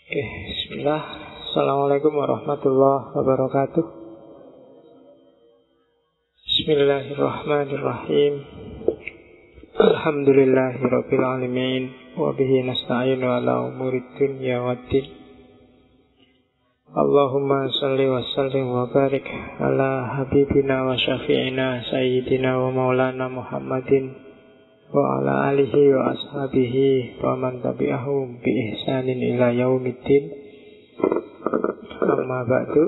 Oke, bismillah. Assalamualaikum warahmatullahi wabarakatuh. Bismillahirrahmanirrahim. Alhamdulillahirabbil alamin wa bihi nasta'inu ala umurid dunya waddin. Allahumma shalli wa sallim wa barik ala habibina wa syafi'ina sayyidina wa maulana Muhammadin wa ala alihi wa ashabihi wa man tabi'ahum bi ihsanin ila yaumiddin. Amma ba'du.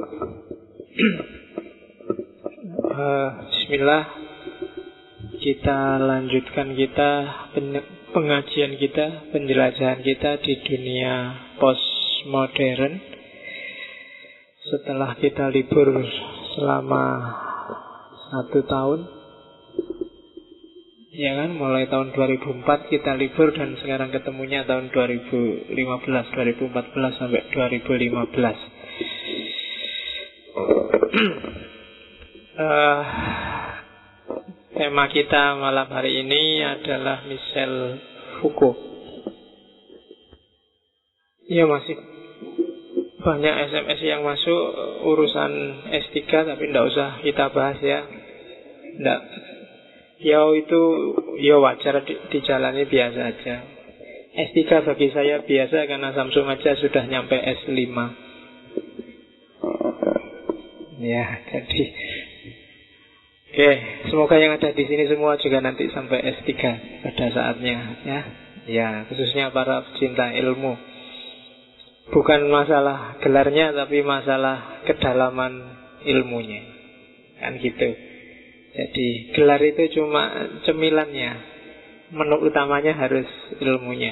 Bismillah. Kita lanjutkan pengajian kita, penjelajahan kita di dunia postmodern. Setelah kita libur selama 1 tahun, ya kan, mulai tahun 2004 kita libur dan sekarang ketemunya tahun 2014 sampai 2015. Tema kita malam hari ini adalah Michel Foucault. Ya, masih banyak SMS yang masuk urusan S3, tapi tidak usah kita bahas ya. Tidak. Ya itu ya wajar dijalani biasa aja. S3 bagi saya biasa karena Samsung aja sudah nyampe S5. Ya, jadi oke, semoga yang ada di sini semua juga nanti sampai S3 pada saatnya ya. Ya, khususnya para pecinta ilmu. Bukan masalah gelarnya tapi masalah kedalaman ilmunya. Kan gitu. Jadi gelar itu cuma cemilannya, menu utamanya harus ilmunya.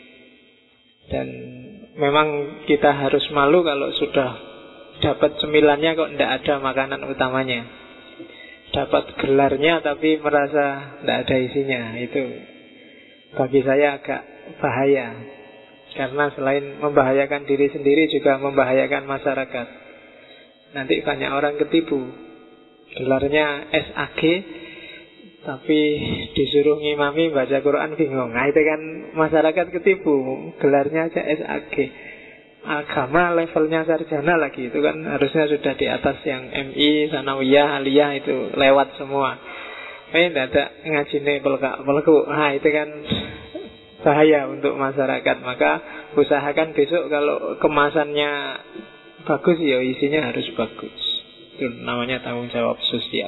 Dan memang kita harus malu kalau sudah dapat cemilannya kok tidak ada makanan utamanya. Dapat gelarnya tapi merasa tidak ada isinya. Itu bagi saya agak bahaya. Karena selain membahayakan diri sendiri juga membahayakan masyarakat. Nanti banyak orang ketipu. Gelarnya SAG tapi disuruh ngimami baca Quran bingung. Nah itu kan masyarakat ketipu. Gelarnya aja SAG, agama levelnya sarjana lagi. Itu kan harusnya sudah di atas yang MI, Sanawiyah, Aliyah itu lewat semua. Tidak ada ngajine pelekuk. Nah itu kan bahaya untuk masyarakat. Maka usahakan besok kalau kemasannya bagus ya isinya harus bagus. Itu namanya tanggung jawab sosial,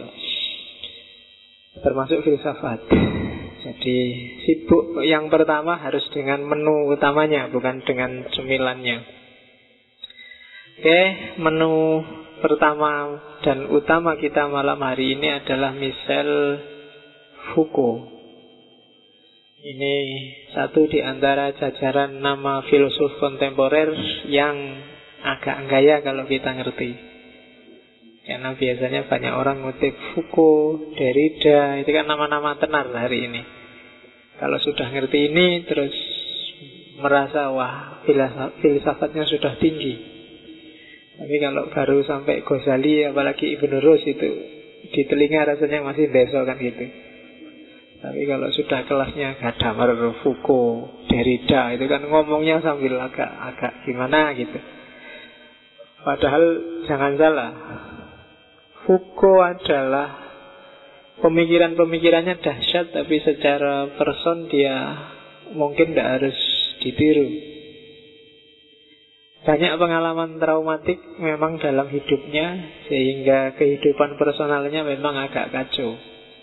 termasuk filsafat. Jadi sibuk yang pertama harus dengan menu utamanya, bukan dengan cemilannya. Oke, menu pertama dan utama kita malam hari ini adalah Michel Foucault. Ini satu di antara jajaran nama filsuf kontemporer yang agak gaya kalau kita ngerti. Karena biasanya banyak orang ngutip Foucault, Derrida, itu kan nama-nama tenar hari ini. Kalau sudah ngerti ini terus merasa wah filsafatnya sudah tinggi. Tapi kalau baru sampai Ghazali apalagi Ibn Rus itu di telinga rasanya masih deso kan gitu. Tapi kalau sudah kelasnya Gadamer, Foucault, Derrida itu kan ngomongnya sambil agak gimana gitu. Padahal jangan salah, Foucault adalah pemikiran-pemikirannya dahsyat, tapi secara person dia mungkin tidak harus ditiru. Banyak pengalaman traumatik memang dalam hidupnya, sehingga kehidupan personalnya memang agak kacau.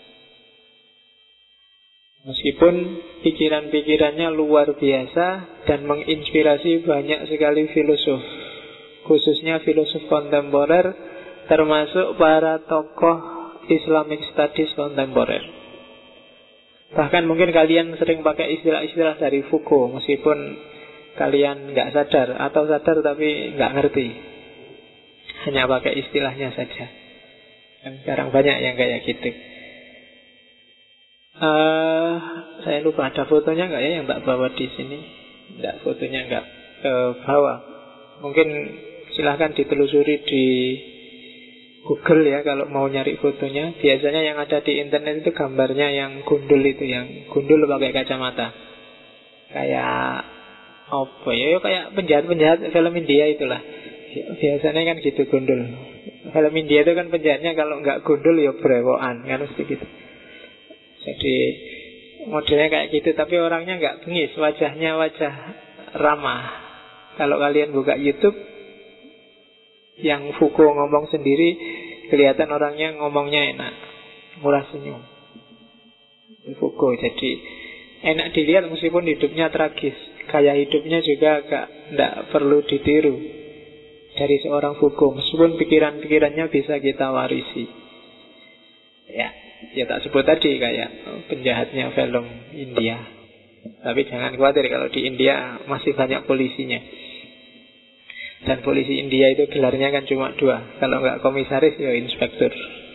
Meskipun pikiran-pikirannya luar biasa dan menginspirasi banyak sekali filosof, khususnya filosof kontemporer, termasuk para tokoh Islamic Studies kontemporer. Bahkan mungkin kalian sering pakai istilah-istilah dari Foucault, meskipun kalian nggak sadar, atau sadar tapi nggak ngerti, hanya pakai istilahnya saja. Dan sekarang banyak yang kayak gitu. Saya lupa ada fotonya nggak ya yang tak bawa di sini? Nggak, fotonya nggak ke bawah. Mungkin silahkan ditelusuri di Google ya kalau mau nyari fotonya. Biasanya yang ada di internet itu gambarnya yang gundul itu, yang gundul pakai kacamata. Kayak apa ya, kayak penjahat-penjahat film India itulah. Biasanya kan gitu gundul. Film India itu kan penjahatnya kalau nggak gundul ya brewokan, kan mesti gitu. Jadi modelnya kayak gitu, tapi orangnya nggak bengis, wajahnya wajah ramah. Kalau kalian buka YouTube yang Foucault ngomong sendiri, kelihatan orangnya ngomongnya enak, murah senyum. Foucault jadi enak dilihat meskipun hidupnya tragis. Gaya hidupnya juga agak tidak perlu ditiru dari seorang Foucault, meskipun pikiran-pikirannya bisa kita warisi. Ya tak sebut tadi kayak penjahatnya film India. Tapi jangan khawatir, kalau di India masih banyak polisinya. Dan polisi India itu gelarnya kan cuma 2. Kalau nggak komisaris ya inspektur.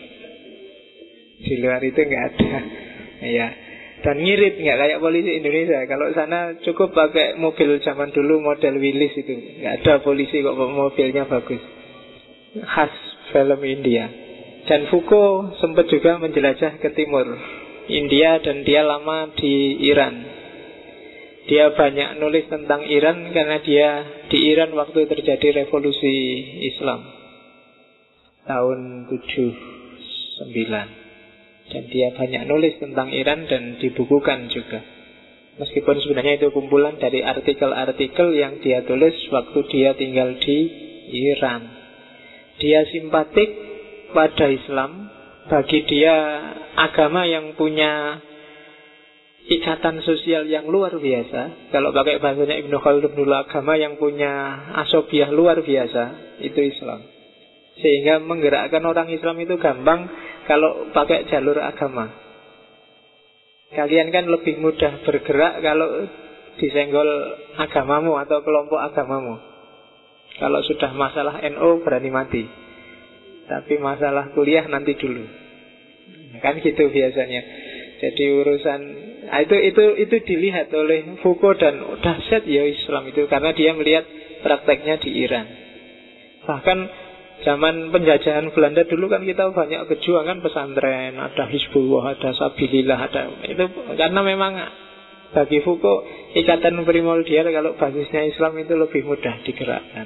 Di luar itu nggak ada. Ya. Dan ngirit, nggak kayak polisi Indonesia. Kalau sana cukup pakai mobil zaman dulu model Willys itu. Nggak ada polisi kok mobilnya bagus. Khas film India. Dan Foucault sempat juga menjelajah ke timur India, dan dia lama di Iran. Dia banyak nulis tentang Iran karena dia di Iran waktu terjadi revolusi Islam tahun 79. Dan dia banyak nulis tentang Iran dan dibukukan juga. Meskipun sebenarnya itu kumpulan dari artikel-artikel yang dia tulis waktu dia tinggal di Iran. Dia simpatik pada Islam. Bagi dia agama yang punya ikatan sosial yang luar biasa. Kalau pakai bahasanya Ibnu Khaldun dulu, agama yang punya asobiah luar biasa, itu Islam. Sehingga menggerakkan orang Islam itu gampang kalau pakai jalur agama. Kalian kan lebih mudah bergerak kalau disenggol agamamu atau kelompok agamamu. Kalau sudah masalah NU berani mati, tapi masalah kuliah nanti dulu. Kan gitu biasanya. Jadi urusan itu dilihat oleh Foucault, dan dahsyat ya Islam itu karena dia melihat prakteknya di Iran. Bahkan zaman penjajahan Belanda dulu kan kita banyak berjuang kan, pesantren, ada Hizbullah, ada Sabilillah, ada itu karena memang bagi Foucault ikatan primordial kalau basisnya Islam itu lebih mudah digerakkan.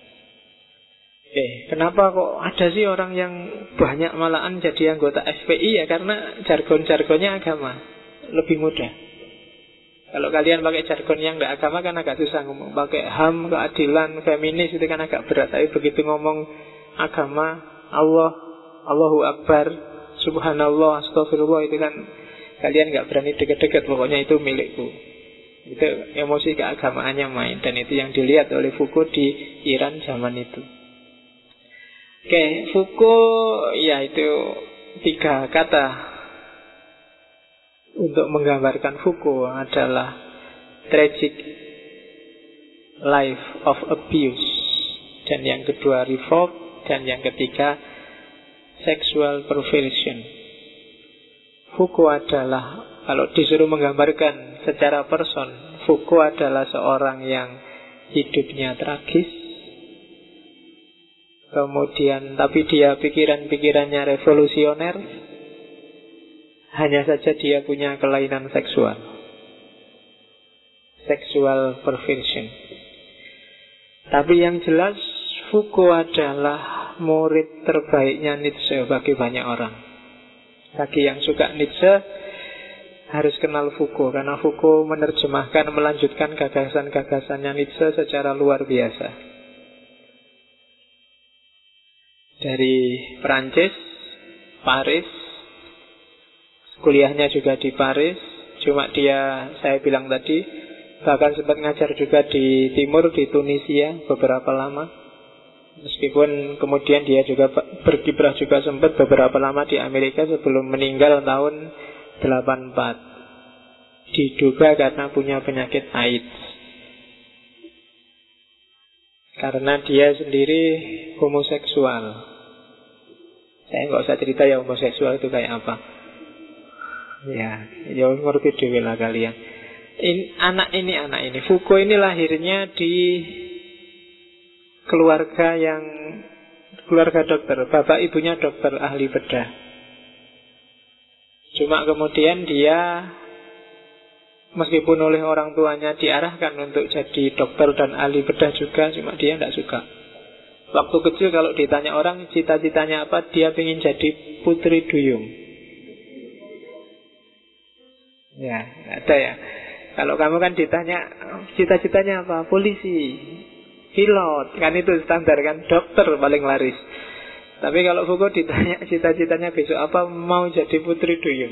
Kenapa kok ada sih orang yang banyak malahan jadi anggota FPI? Ya karena jargon-jargonnya agama lebih mudah. Kalau kalian pakai jargon yang tidak agama kan agak susah ngomong. Pakai HAM, keadilan, feminis itu kan agak berat. Tapi begitu ngomong agama, Allah, Allahu Akbar, Subhanallah, Astagfirullah, itu kan kalian nggak berani deket-deket. Pokoknya itu milikku. Itu emosi keagamaannya main. Dan itu yang dilihat oleh Foucault di Iran zaman itu. Oke, Foucault ya itu 3 kata untuk menggambarkan Foucault adalah tragic life of abuse, dan yang kedua revolt, dan yang ketiga sexual perversion. Foucault adalah, kalau disuruh menggambarkan secara person, Foucault adalah seorang yang hidupnya tragis. Kemudian tapi dia pikiran-pikirannya revolusioner. Hanya saja dia punya kelainan seksual. Sexual perversion. Tapi yang jelas Foucault adalah murid terbaiknya Nietzsche bagi banyak orang. Bagi yang suka Nietzsche harus kenal Foucault, karena Foucault menerjemahkan, melanjutkan gagasan-gagasannya Nietzsche secara luar biasa. Dari Perancis, Paris, kuliahnya juga di Paris. Cuma dia, saya bilang tadi, bahkan sempat ngajar juga di timur, di Tunisia beberapa lama. Meskipun kemudian dia juga berkiprah juga sempat beberapa lama di Amerika sebelum meninggal tahun 84. Diduga karena punya penyakit AIDS. Karena dia sendiri homoseksual. Saya nggak usah cerita ya homoseksual itu kayak apa. Ya ngerti dewe lah kalian. Anak ini Foucault ini lahirnya di keluarga dokter. Bapak ibunya dokter ahli bedah. Cuma kemudian dia meskipun oleh orang tuanya diarahkan untuk jadi dokter dan ahli bedah juga, cuma dia tidak suka. Waktu kecil kalau ditanya orang cita-citanya apa, dia ingin jadi putri duyung. Ya, ada ya. Kalau kamu kan ditanya cita-citanya apa, polisi, pilot, kan itu standar kan, dokter paling laris. Tapi kalau Foucault ditanya cita-citanya besok apa, mau jadi putri duyung.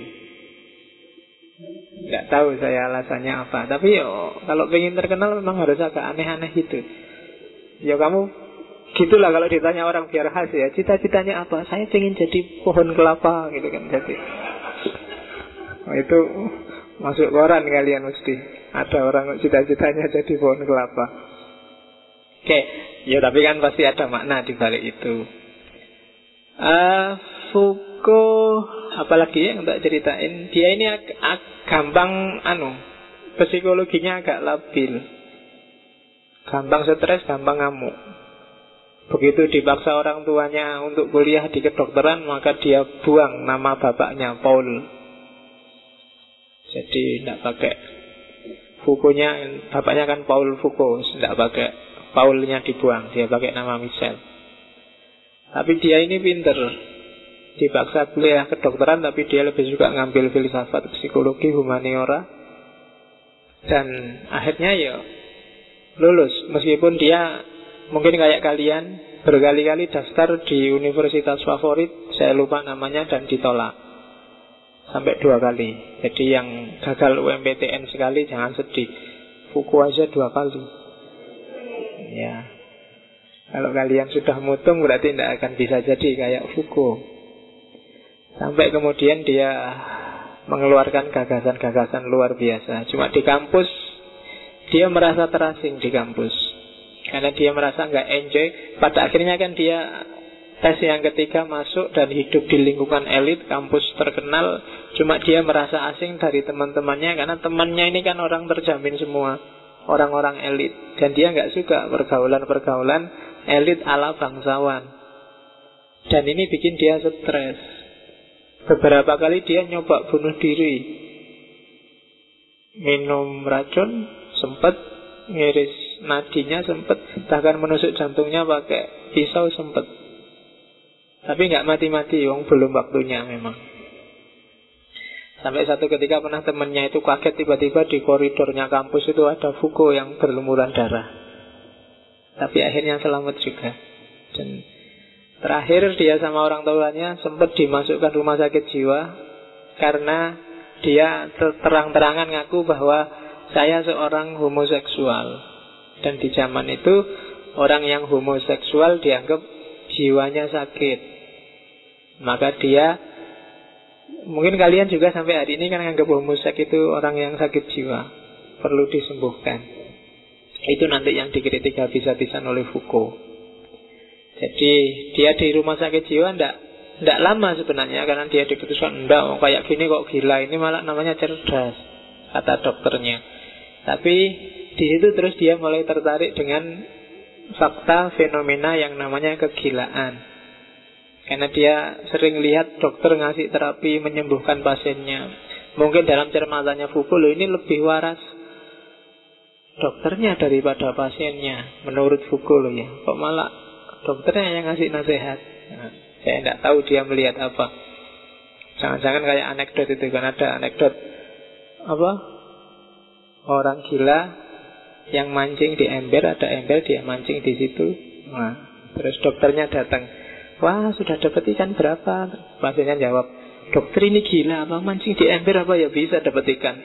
Tidak tahu saya alasannya apa. Tapi kalau pengen terkenal memang harus agak aneh-aneh gitu. Ya kamu gitulah kalau ditanya orang biar khas ya, cita-citanya apa? Saya pengen jadi pohon kelapa gitu kan. Jadi itu masuk koran kalian mesti. Ada orang cita-citanya jadi pohon kelapa. Oke, ya tapi kan pasti ada makna di balik itu. Foucault, apalagi yang tak ceritain, dia ini gampang psikologinya agak labil, gampang stres, gampang ngamuk. Begitu dipaksa orang tuanya untuk kuliah di kedokteran, maka dia buang nama bapaknya Paul. Jadi tidak pakai Foucault-nya, bapaknya kan Paul Foucault, tidak pakai Paulnya, dibuang, dia pakai nama Michel. Tapi dia ini pinter, dipaksa kuliah kedokteran, tapi dia lebih suka ngambil filsafat, psikologi, humaniora. Dan akhirnya ya lulus. Meskipun dia mungkin kayak kalian berkali-kali daftar di universitas favorit, saya lupa namanya, dan ditolak sampai 2 kali. Jadi yang gagal UMPTN sekali jangan sedih, Foucault aja 2 kali. Ya, kalau kalian sudah mutung berarti tidak akan bisa jadi kayak Foucault. Sampai kemudian dia mengeluarkan gagasan-gagasan luar biasa. Cuma di kampus dia merasa terasing di kampus, karena dia merasa nggak enjoy. Pada akhirnya kan dia tes yang ketiga masuk dan hidup di lingkungan elit, kampus terkenal. Cuma dia merasa asing dari teman-temannya, karena temannya ini kan orang terjamin semua, orang-orang elit. Dan dia nggak suka pergaulan-pergaulan elit ala bangsawan. Dan ini bikin dia stres. Beberapa kali dia nyoba bunuh diri, minum racun sempat, ngiris nadinya sempat, bahkan menusuk jantungnya pakai pisau sempat. Tapi nggak mati-mati, wong belum waktunya memang. Sampai satu ketika pernah temannya itu kaget, tiba-tiba di koridornya kampus itu ada Foucault yang berlumuran darah. Tapi akhirnya selamat juga. Dan terakhir dia sama orang tuanya sempat dimasukkan rumah sakit jiwa, karena dia terang-terangan ngaku bahwa saya seorang homoseksual. Dan di zaman itu orang yang homoseksual dianggap jiwanya sakit. Maka dia, mungkin kalian juga sampai hari ini kan anggap homoseks itu orang yang sakit jiwa, perlu disembuhkan. Itu nanti yang dikritik habis-habisan oleh Foucault. Jadi dia di rumah sakit jiwa tidak lama sebenarnya, karena dia diputuskan enggak, kayak gini kok gila, ini malah namanya cerdas, kata dokternya. Tapi di situ terus dia mulai tertarik dengan fakta fenomena yang namanya kegilaan. Karena dia sering lihat dokter ngasih terapi menyembuhkan pasiennya. Mungkin dalam cermatannya Foucault, loh ini lebih waras dokternya daripada pasiennya, menurut Foucault loh ya. Kok malah dokternya yang ngasih nasihat? Nah, saya tidak tahu dia melihat apa. Jangan-jangan kayak anekdot itu, kan ada anekdot apa? Orang gila yang mancing di ember, ada ember dia mancing di situ. Nah, terus dokternya datang. Wah, sudah dapat ikan berapa? Pasiennya jawab, dokter ini gila apa, mancing di ember apa ya bisa dapat ikan?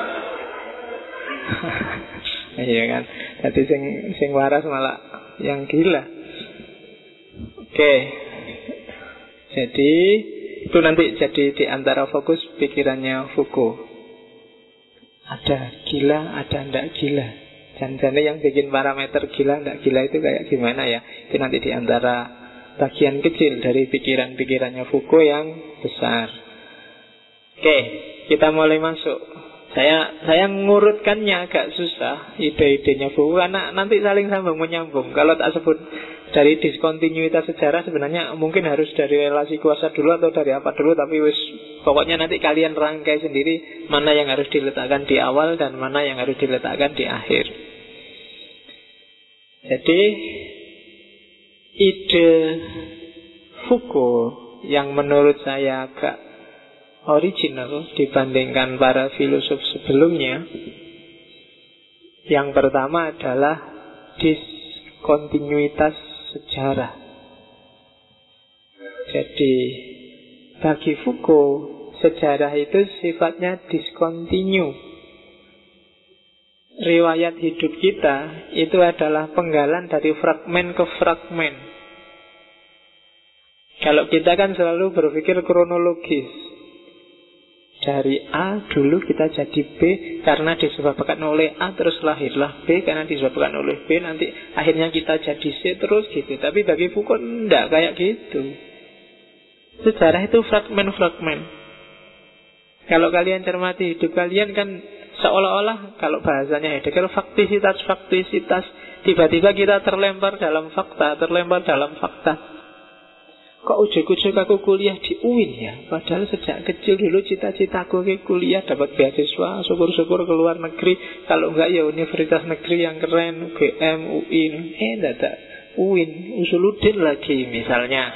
Iya kan. Jadi sing waras malah yang gila. Oke. Jadi itu nanti jadi di antara fokus pikirannya Foucault. Ada gila, ada ndak gila. Jangan-jangan yang bikin parameter gila ndak gila itu kayak gimana ya? Itu nanti di antara bagian kecil dari pikiran-pikirannya Foucault yang besar. Oke, kita mulai masuk. Saya ngurutkannya agak susah ide-idenya Foucault karena nanti saling sambung menyambung. Kalau tak sebut dari diskontinuitas sejarah, sebenarnya mungkin harus dari relasi kuasa dulu atau dari apa dulu, tapi pokoknya nanti kalian rangkai sendiri mana yang harus diletakkan di awal dan mana yang harus diletakkan di akhir. Jadi ide Foucault yang menurut saya agak original dibandingkan para filosof sebelumnya, yang pertama adalah diskontinuitas sejarah. Jadi bagi Foucault, sejarah itu sifatnya diskontinu. Riwayat hidup kita itu adalah penggalan dari fragmen ke fragmen. Kalau kita kan selalu berpikir kronologis. Dari A dulu kita jadi B karena disebabkan oleh A, terus lahirlah B karena disebabkan oleh B, nanti akhirnya kita jadi C terus gitu. Tapi bagi Foucault enggak kayak gitu. Sejarah itu fragmen-fragmen. Kalau kalian cermati hidup kalian kan seolah-olah, kalau bahasanya Heidegger, faktisitas. Tiba-tiba kita terlempar dalam fakta. Kok ujuk-ujuk aku kuliah di UIN ya? Padahal sejak kecil dulu cita-citaku ke kuliah dapat beasiswa, syukur-syukur ke luar negeri. Kalau enggak ya universitas negeri yang keren, UGM, UIN. Enggak ada UIN, Usuluddin lagi misalnya.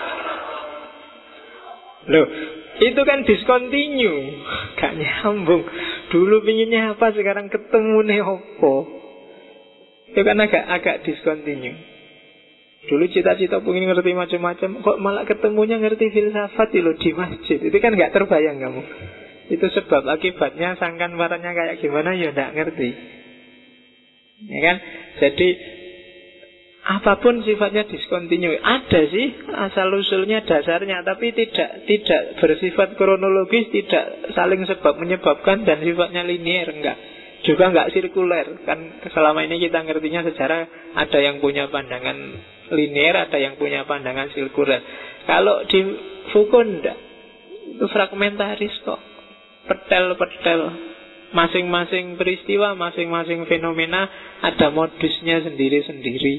Loh, itu kan discontinue, gak nyambung. Dulu pinginnya apa, sekarang ketemu nih apa? Itu kan agak discontinue. Dulu cita-cita pengen ngerti macam-macam, kok malah ketemunya ngerti filsafat loh di masjid. Itu kan gak terbayang kamu. Itu sebab akibatnya, sangkan warnanya kayak gimana ya gak ngerti. Ya kan? Jadi apapun sifatnya diskontinu. Ada sih asal-usulnya, dasarnya, tapi tidak bersifat kronologis, tidak saling sebab menyebabkan, dan sifatnya linier, enggak. Juga enggak sirkuler. Kan selama ini kita ngertinya sejarah ada yang punya pandangan linear, ada yang punya pandangan sirkuler. Kalau di Foucault enggak. Itu fragmentaris kok. Petel-petel. Masing-masing peristiwa, masing-masing fenomena ada modusnya sendiri-sendiri.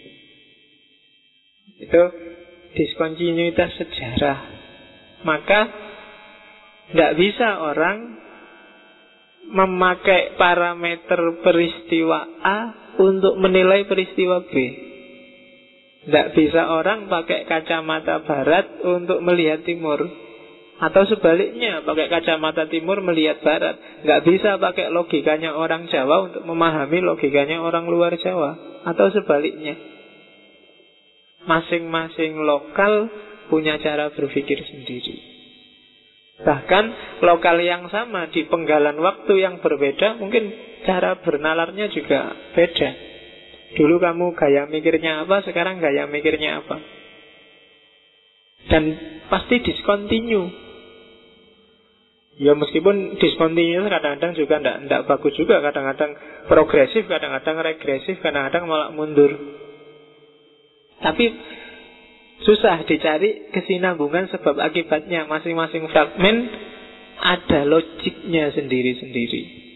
Itu diskontinuitas sejarah. Maka tidak bisa orang memakai parameter peristiwa A untuk menilai peristiwa B. Tidak bisa orang pakai kacamata barat untuk melihat timur, atau sebaliknya pakai kacamata timur melihat barat. Tidak bisa pakai logikanya orang Jawa untuk memahami logikanya orang luar Jawa, atau sebaliknya. Masing-masing lokal punya cara berpikir sendiri. Bahkan lokal yang sama di penggalan waktu yang berbeda, mungkin cara bernalarnya juga beda. Dulu kamu gaya mikirnya apa, sekarang gaya mikirnya apa. Dan pasti discontinue. Ya meskipun discontinue kadang-kadang juga tidak bagus juga. Kadang-kadang progresif, kadang-kadang regresif, kadang-kadang malah mundur. Tapi susah dicari kesinambungan sebab akibatnya. Masing-masing fragmen ada logiknya sendiri-sendiri.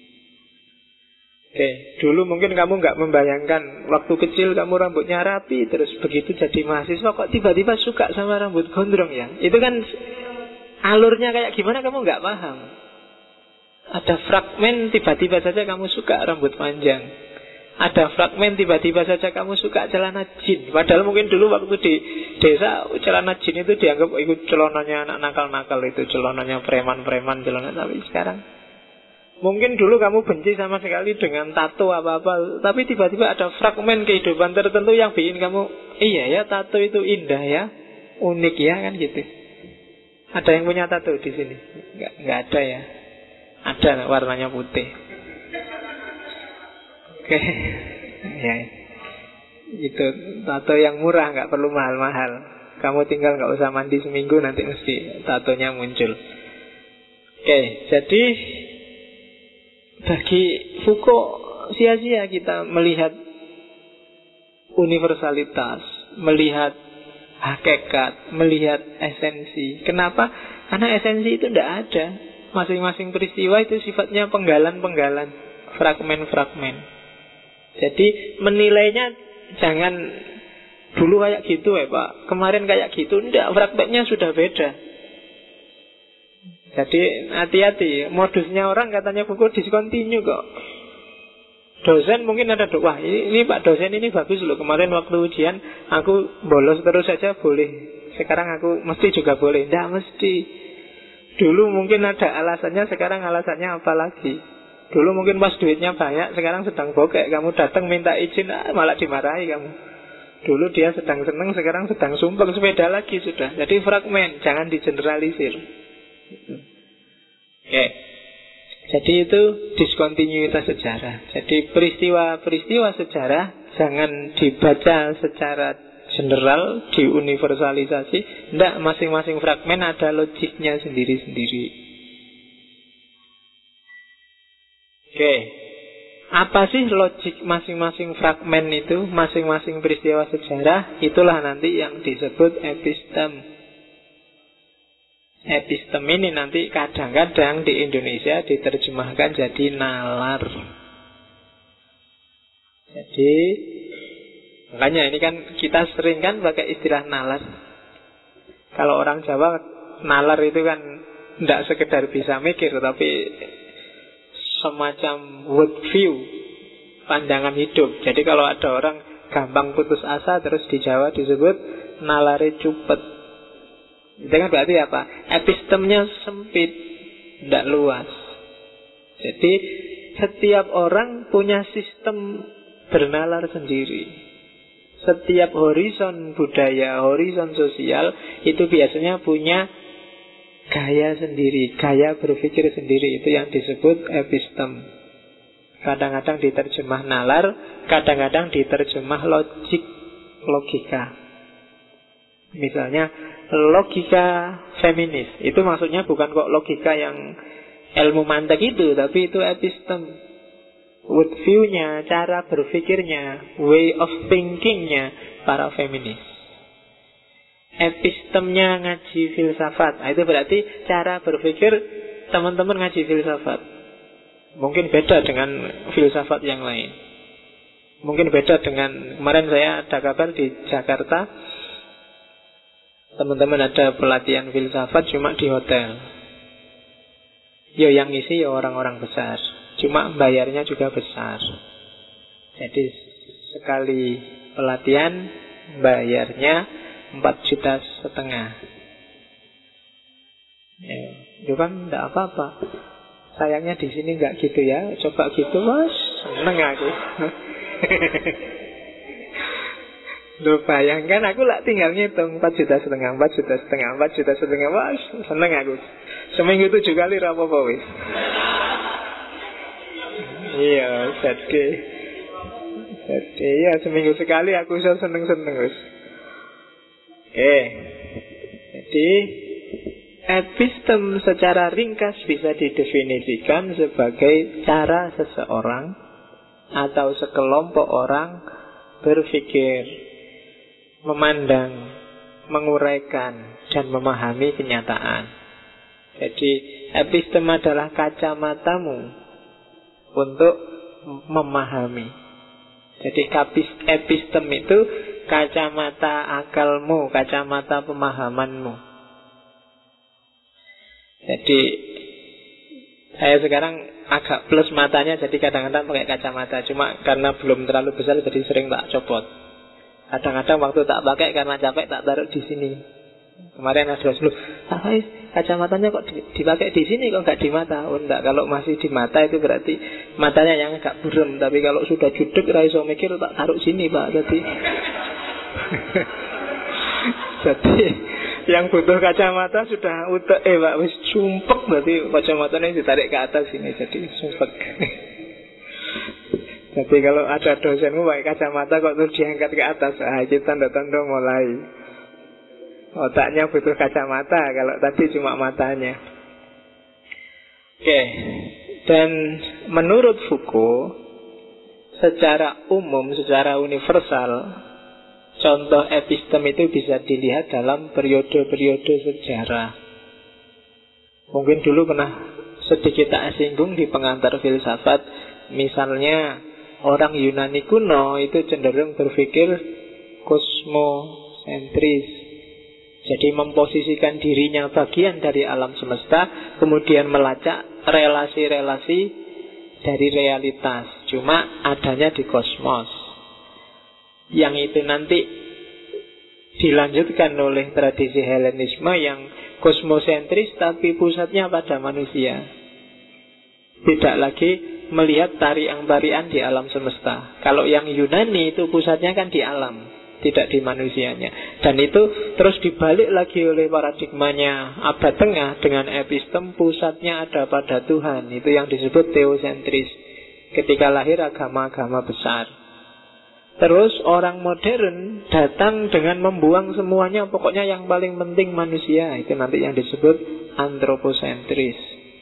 Oke, dulu mungkin kamu nggak membayangkan waktu kecil kamu rambutnya rapi, terus begitu jadi mahasiswa kok tiba-tiba suka sama rambut gondrong ya. Itu kan alurnya kayak gimana kamu nggak paham. Ada fragmen tiba-tiba saja kamu suka rambut panjang. Ada fragmen tiba-tiba saja kamu suka celana jin. Padahal mungkin dulu waktu di desa celana jin itu dianggap ikut celananya anak nakal-nakal, itu celananya preman-preman, celana. Tapi sekarang mungkin dulu kamu benci sama sekali dengan tato apa-apa, tapi tiba-tiba ada fragmen kehidupan tertentu yang bikin kamu, iya ya, tato itu indah ya, unik ya, kan gitu. Ada yang punya tato di sini? Nggak ada ya. Ada, warnanya putih. Oke. Ya. Itu tato yang murah, nggak perlu mahal-mahal. Kamu tinggal nggak usah mandi seminggu, nanti mesti tatonya muncul. Oke, jadi bagi Foucault sia-sia kita melihat universalitas, melihat hakikat, melihat esensi. Kenapa? Karena esensi itu tidak ada. masing-masing peristiwa itu sifatnya penggalan-penggalan, fragmen-fragmen. Jadi menilainya jangan dulu kayak gitu ya Pak, kemarin kayak gitu. Enggak, fragmennya sudah beda. Jadi hati-hati, modusnya orang katanya buku discontinue kok. Dosen mungkin ada wah ini Pak dosen ini bagus loh, kemarin waktu ujian aku bolos terus saja boleh, sekarang aku mesti juga boleh. Tidak mesti. Dulu mungkin ada alasannya, sekarang alasannya apa lagi. Dulu mungkin pas duitnya banyak, sekarang sedang bokek, kamu datang minta izin, malah dimarahi kamu. Dulu dia sedang senang, sekarang sedang sumpah sepeda lagi sudah. Jadi fragmen, jangan digeneralisir. Oke. Jadi itu diskontinuitas sejarah. Jadi peristiwa-peristiwa sejarah jangan dibaca secara general, diuniversalisasi. Tidak, masing-masing fragmen ada logiknya sendiri-sendiri. Oke. Apa sih logik masing-masing fragmen itu, masing-masing peristiwa sejarah? Itulah nanti yang disebut epistem. Epistem ini nanti kadang-kadang di Indonesia diterjemahkan jadi nalar. Jadi makanya ini kan kita sering kan pakai istilah nalar. Kalau orang Jawa nalar itu kan tidak sekedar bisa mikir, tapi semacam world view, pandangan hidup. Jadi kalau ada orang gampang putus asa, terus di Jawa disebut nalare cupet. Itu kan berarti apa? Epistemnya sempit, tidak luas. Jadi setiap orang punya sistem bernalar sendiri. Setiap horizon budaya, horizon sosial itu biasanya punya gaya sendiri, gaya berpikir sendiri. Itu yang disebut epistem. Kadang-kadang diterjemah nalar, kadang-kadang diterjemah logika. Misalnya logika feminis, itu maksudnya bukan kok logika yang ilmu mantek itu, tapi itu epistem, world view-nya, cara berpikirnya, way of thinking-nya para feminis. Epistemnya ngaji filsafat, itu berarti cara berpikir teman-teman ngaji filsafat. Mungkin beda dengan filsafat yang lain. Mungkin beda dengan, kemarin saya ada kabar di Jakarta, teman-teman ada pelatihan filsafat cuma di hotel. Yang ngisi orang-orang besar, cuma bayarnya juga besar. Jadi sekali pelatihan bayarnya 4,5 juta. Itu kan tidak apa-apa. Sayangnya di sini nggak gitu ya. Coba gitu, Mas, seneng aku. Loh, bayangkan aku lah tinggal ngitung 4,5 juta, 4,5 juta, 4,5 juta. Mas, seneng aku. Seminggu 7 kali apa-apa wis. Iya, jadi ya seminggu sekali aku bisa seneng-seneng wis. Jadi epistem secara ringkas bisa didefinisikan sebagai cara seseorang atau sekelompok orang berpikir, memandang, menguraikan, dan memahami kenyataan. Jadi epistem adalah kacamatamu untuk memahami. Jadi epistem itu kacamata akalmu, kacamata pemahamanmu. Jadi saya sekarang agak plus matanya, jadi kadang-kadang pakai kacamata. Cuma karena belum terlalu besar, jadi sering tak copot. Kadang-kadang waktu tak pakai karena capek tak taruh di sini. Kemarin ada dulu, kacamatanya kok dipakai di sini kok nggak di mata? Oh enggak, kalau masih di mata itu berarti matanya yang agak buram. Tapi kalau sudah judek raiso mikir tak taruh sini Pak. Jadi yang butuh kacamata sudah utek Pak, wis sumpek, berarti kacamatanya ditarik ke atas ini, jadi sumpek. Jadi kalau ada dosenmu pakai kacamata kok terus diangkat ke atas, itu tanda-tanda mulai otaknya butuh kacamata. Kalau tadi cuma matanya. Oke. Dan menurut Foucault, secara umum, secara universal, contoh epistem itu bisa dilihat dalam periode-periode sejarah. Mungkin dulu pernah sedikit tak singgung di pengantar filsafat. Misalnya orang Yunani kuno itu cenderung berpikir kosmosentris. Jadi memposisikan dirinya bagian dari alam semesta, kemudian melacak relasi-relasi dari realitas. Cuma adanya di kosmos. Yang itu nanti dilanjutkan oleh tradisi Helenisme yang kosmosentris tapi pusatnya pada manusia. Tidak lagi melihat tarian-tarian di alam semesta. Kalau yang Yunani itu pusatnya kan di alam, tidak di manusianya. Dan itu terus dibalik lagi oleh paradigmanya abad tengah dengan epistem, pusatnya ada pada Tuhan. Itu yang disebut teosentris. Ketika lahir agama-agama besar. Terus orang modern datang dengan membuang semuanya, pokoknya yang paling penting manusia. Itu nanti yang disebut antroposentris.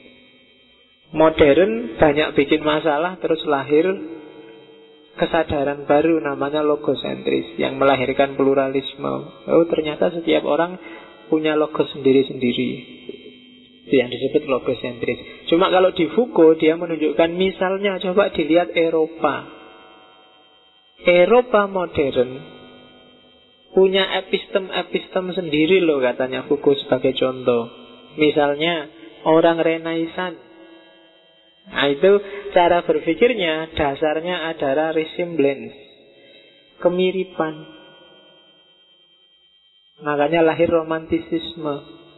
Modern banyak bikin masalah, terus lahir kesadaran baru namanya logosentris yang melahirkan pluralisme. Oh, ternyata setiap orang punya logos sendiri-sendiri. Itu yang disebut logosentris. Cuma kalau di Foucault dia menunjukkan, misalnya coba dilihat Eropa. Eropa modern punya epistem-epistem sendiri loh, katanya Foucault sebagai contoh. Misalnya orang Renaissance. Nah itu cara berpikirnya dasarnya adalah resemblance, kemiripan. Makanya lahir romantisisme.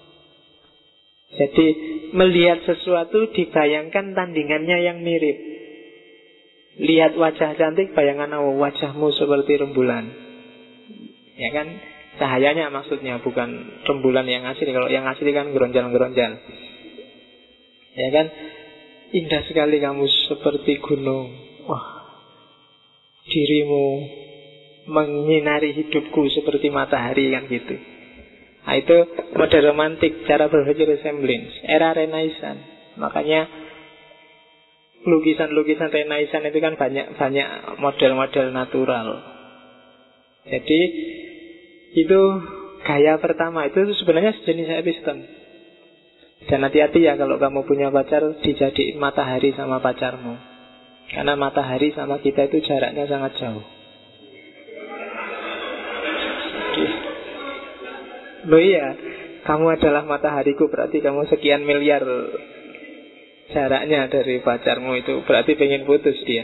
Jadi melihat sesuatu dibayangkan tandingannya yang mirip. Lihat wajah cantik, bayangan wajahmu seperti rembulan. Ya kan, cahayanya maksudnya, bukan rembulan yang asli. Kalau yang asli kan geronjal-geronjal. Ya kan, indah sekali kamu seperti gunung. Wah, dirimu menyinari hidupku seperti matahari, kan gitu. Nah itu model romantik, cara berpikir resemblance, era Renaissance. Makanya lukisan-lukisan Renaissance itu kan banyak model-model natural. Jadi itu gaya pertama, itu sebenarnya sejenis epistem. Dan hati-hati ya kalau kamu punya pacar, dijadiin matahari sama pacarmu. Karena matahari sama kita itu jaraknya sangat jauh. Loh iya, kamu adalah matahariku, berarti kamu sekian miliar jaraknya dari pacarmu, itu berarti pengen putus dia.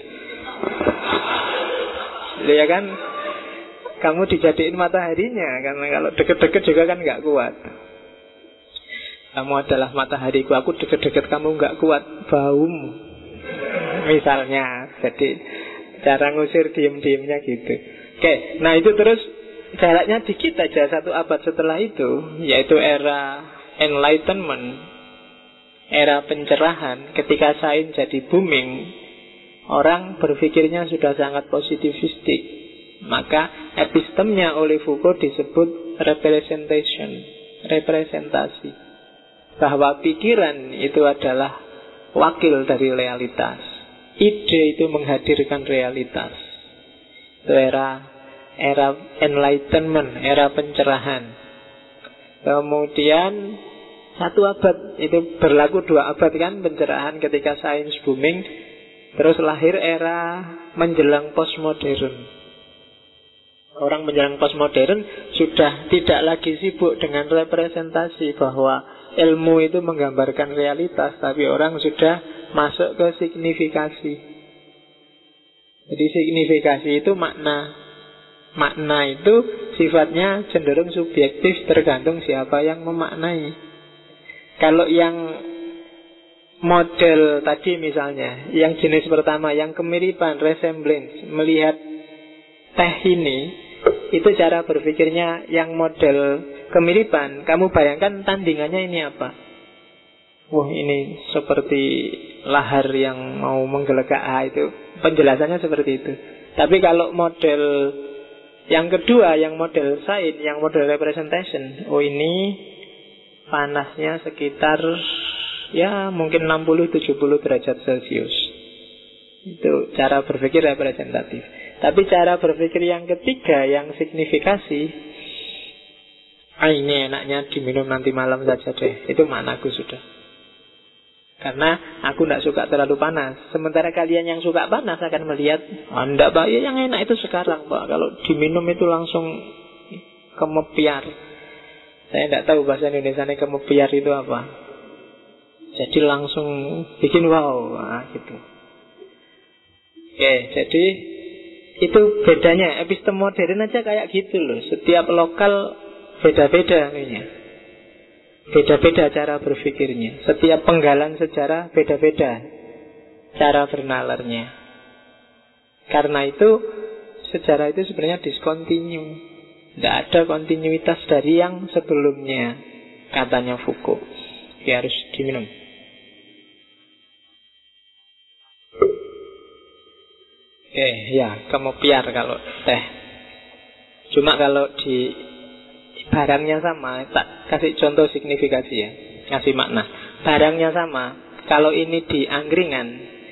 Ya kan, kamu dijadiin mataharinya, karena kalau deket-deket juga kan gak kuat. Kamu adalah matahariku, aku deket-deket kamu gak kuat, baumu misalnya. Jadi cara ngusir diem-diemnya gitu. Oke, nah itu terus jaraknya dikit aja 1 abad setelah itu, yaitu era Enlightenment, era pencerahan. Ketika sains jadi booming, orang berpikirnya sudah sangat positivistik. Maka epistemnya oleh Foucault disebut representation, representasi, bahwa pikiran itu adalah wakil dari realitas. Ide itu menghadirkan realitas. Itu era Enlightenment, era pencerahan. Kemudian 1 abad itu berlaku, 2 abad kan pencerahan ketika sains booming. Terus lahir era menjelang postmodern. Orang menjelang postmodern sudah tidak lagi sibuk dengan representasi bahwa ilmu itu menggambarkan realitas, tapi orang sudah masuk ke signifikasi. Jadi signifikasi itu makna. Makna itu sifatnya cenderung subjektif, tergantung siapa yang memaknai. Kalau yang model tadi misalnya, yang jenis pertama, yang kemiripan, resemblance, melihat teh ini, itu cara berpikirnya yang model kemiripan. Kamu bayangkan tandingannya ini apa? Wah, ini seperti lahar yang mau menggelegak. Itu penjelasannya seperti itu. Tapi kalau model yang kedua, yang model sains, yang model representation, oh ini panasnya sekitar ya mungkin 60-70 derajat Celcius. Itu cara berpikir representatif. Tapi cara berpikir yang ketiga, yang signifikasi, ini enaknya diminum nanti malam saja deh, itu maknaku sudah. Karena aku tidak suka terlalu panas. Sementara kalian yang suka panas akan melihat, enggak Pak, ya yang enak itu sekarang Pak. Kalau diminum itu langsung kemepiar. Saya tidak tahu bahasa Indonesianya kemepiar itu apa. Jadi langsung bikin wow, gitu. Oke, jadi itu bedanya. Epistem modern aja kayak gitu loh. Setiap lokal beda-beda ininya. Beda-beda cara berpikirnya. Setiap penggalan sejarah beda-beda cara bernalarnya. Karena itu sejarah itu sebenarnya discontinue. Tidak ada kontinuitas dari yang sebelumnya, katanya Foucault. Ya harus diminum. Ya, kemepiar kalau teh. Cuma kalau di barangnya sama, tak kasih contoh signifikasi ya, kasih makna. Barangnya sama, kalau ini di angkringan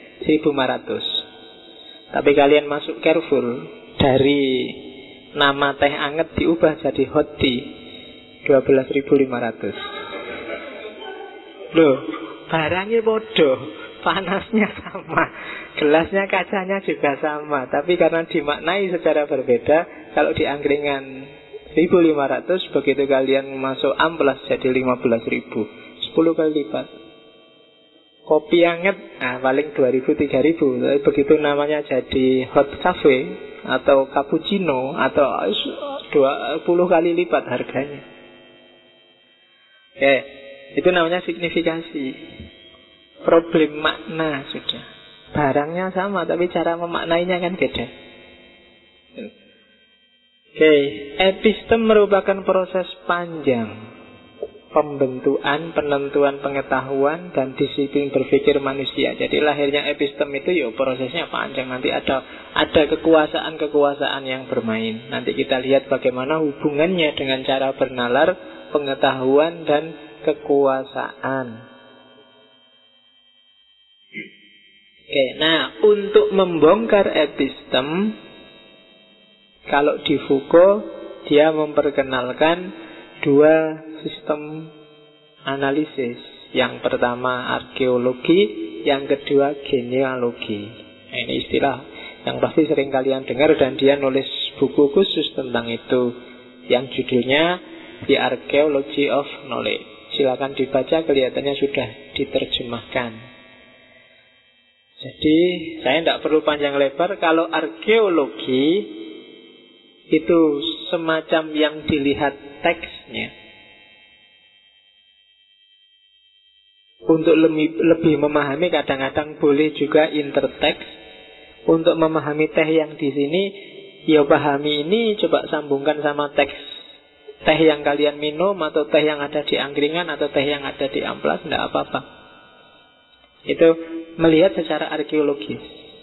1.500. Tapi kalian masuk Carrefour, dari nama teh anget diubah jadi hot tea 12.500. Loh, barangnya bodoh, panasnya sama, gelasnya kacanya juga sama, tapi karena dimaknai secara berbeda. Kalau di angkringan 1.500, begitu kalian masuk amplas jadi 15.000, 10 kali lipat. Kopi anget paling 2.000, 3.000. Tapi begitu namanya jadi hot cafe atau cappuccino atau 20 kali lipat harganya. Itu namanya signifikasi. Problem makna sudah. Barangnya sama tapi cara memaknainya kan beda. Epistem merupakan proses panjang pembentukan, penentuan pengetahuan dan disiplin berpikir manusia. Jadi lahirnya epistem itu prosesnya panjang. Nanti ada kekuasaan-kekuasaan yang bermain. Nanti kita lihat bagaimana hubungannya dengan cara bernalar, pengetahuan dan kekuasaan. Nah untuk membongkar epistem, kalau di Foucault dia memperkenalkan dua sistem analisis. Yang pertama arkeologi, yang kedua genealogi. Ini istilah yang pasti sering kalian dengar dan dia nulis buku khusus tentang itu yang judulnya The Archaeology of Knowledge. Silakan dibaca, kelihatannya sudah diterjemahkan. Jadi saya tidak perlu panjang lebar. Kalau arkeologi itu semacam yang dilihat teksnya. Untuk lebih memahami kadang-kadang boleh juga interteks. Untuk memahami teh yang di sini, ya pahami ini, coba sambungkan sama teks teh yang kalian minum, atau teh yang ada di angkringan, atau teh yang ada di amplas, tidak apa-apa. Itu melihat secara arkeologis,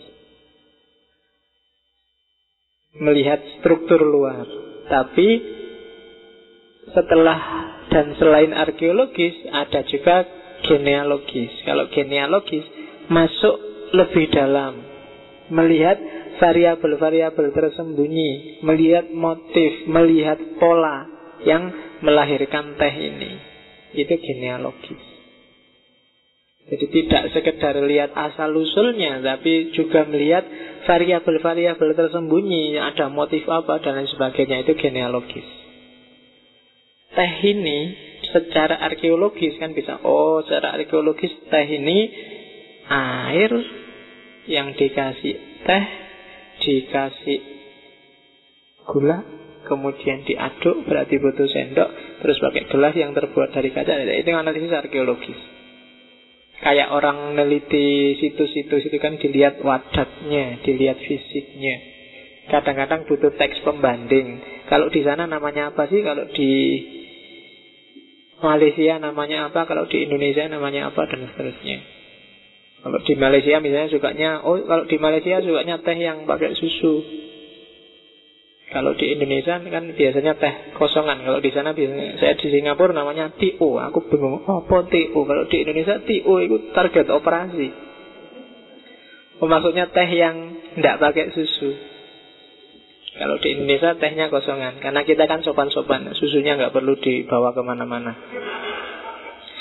melihat struktur luar. Tapi setelah dan selain arkeologis ada juga genealogis. Kalau genealogis masuk lebih dalam, melihat variabel-variabel tersembunyi, melihat motif, melihat pola yang melahirkan teh ini. Itu genealogis. Jadi tidak sekedar lihat asal-usulnya, tapi juga melihat variabel-variabel tersembunyi, ada motif apa dan lain sebagainya. Itu genealogis. Teh ini secara arkeologis kan bisa, secara arkeologis teh ini air yang dikasih teh, dikasih gula, kemudian diaduk, berarti butuh sendok, terus pakai gelas yang terbuat dari kaca. Itu analisis arkeologis. Kayak orang neliti situs-situs itu kan dilihat wadatnya, dilihat fisiknya. Kadang-kadang butuh teks pembanding. Kalau di sana namanya apa sih? Kalau di Malaysia namanya apa, kalau di Indonesia namanya apa, dan seterusnya. Kalau di Malaysia misalnya sukanya, kalau di Malaysia sukanya teh yang pakai susu. Kalau di Indonesia kan biasanya teh kosongan. Kalau di sana biasanya, saya di Singapura namanya TO. Aku bingung, apa TO? Kalau di Indonesia TO itu target operasi. Maksudnya teh yang tidak pakai susu. Kalau di Indonesia tehnya kosongan. Karena kita kan sopan-sopan, susunya nggak perlu dibawa kemana-mana.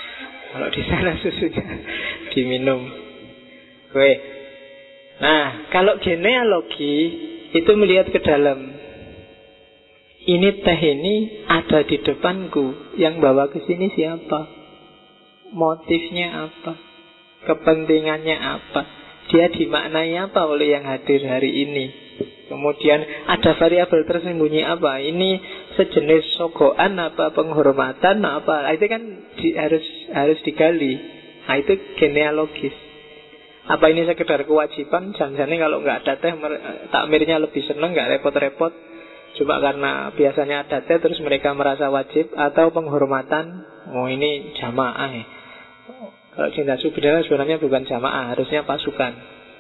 Kalau di sana susunya diminum. Oke. Nah, kalau genealogi itu melihat ke dalam. Ini teh ini ada di depanku, yang bawa ke sini siapa? Motifnya apa? Kepentingannya apa? Dia dimaknai apa oleh yang hadir hari ini? Kemudian ada variabel tersembunyi apa? Ini sejenis sogokan apa, penghormatan apa? Itu kan harus digali. Nah, itu genealogis. Apa ini sekedar kewajiban? Jangan-jangan kalau nggak ada teh takmirnya lebih seneng, nggak repot-repot. Cuma karena biasanya ada teh terus mereka merasa wajib. Atau penghormatan. Oh, ini jamaah ya. Kalau Jenderal Sudirman sebenarnya bukan jamaah, harusnya pasukan.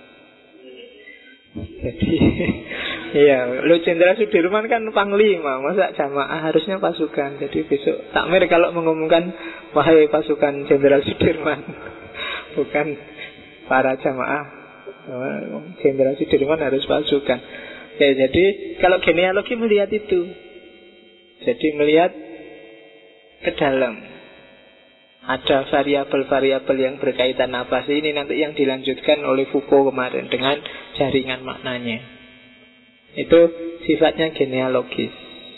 Jadi iya, lu Jenderal Sudirman kan panglima, masa jamaah, harusnya pasukan. Jadi besok takmir kalau mengumumkan wahai pasukan Jenderal Sudirman, bukan para jamaah. Jenderal Sudirman harus pasukan. Ya, jadi kalau genealogi melihat itu. Jadi melihat ke dalam. Ada variabel-variabel yang berkaitan apa sih ini nanti yang dilanjutkan oleh Foucault kemarin dengan jaringan maknanya. Itu sifatnya genealogis.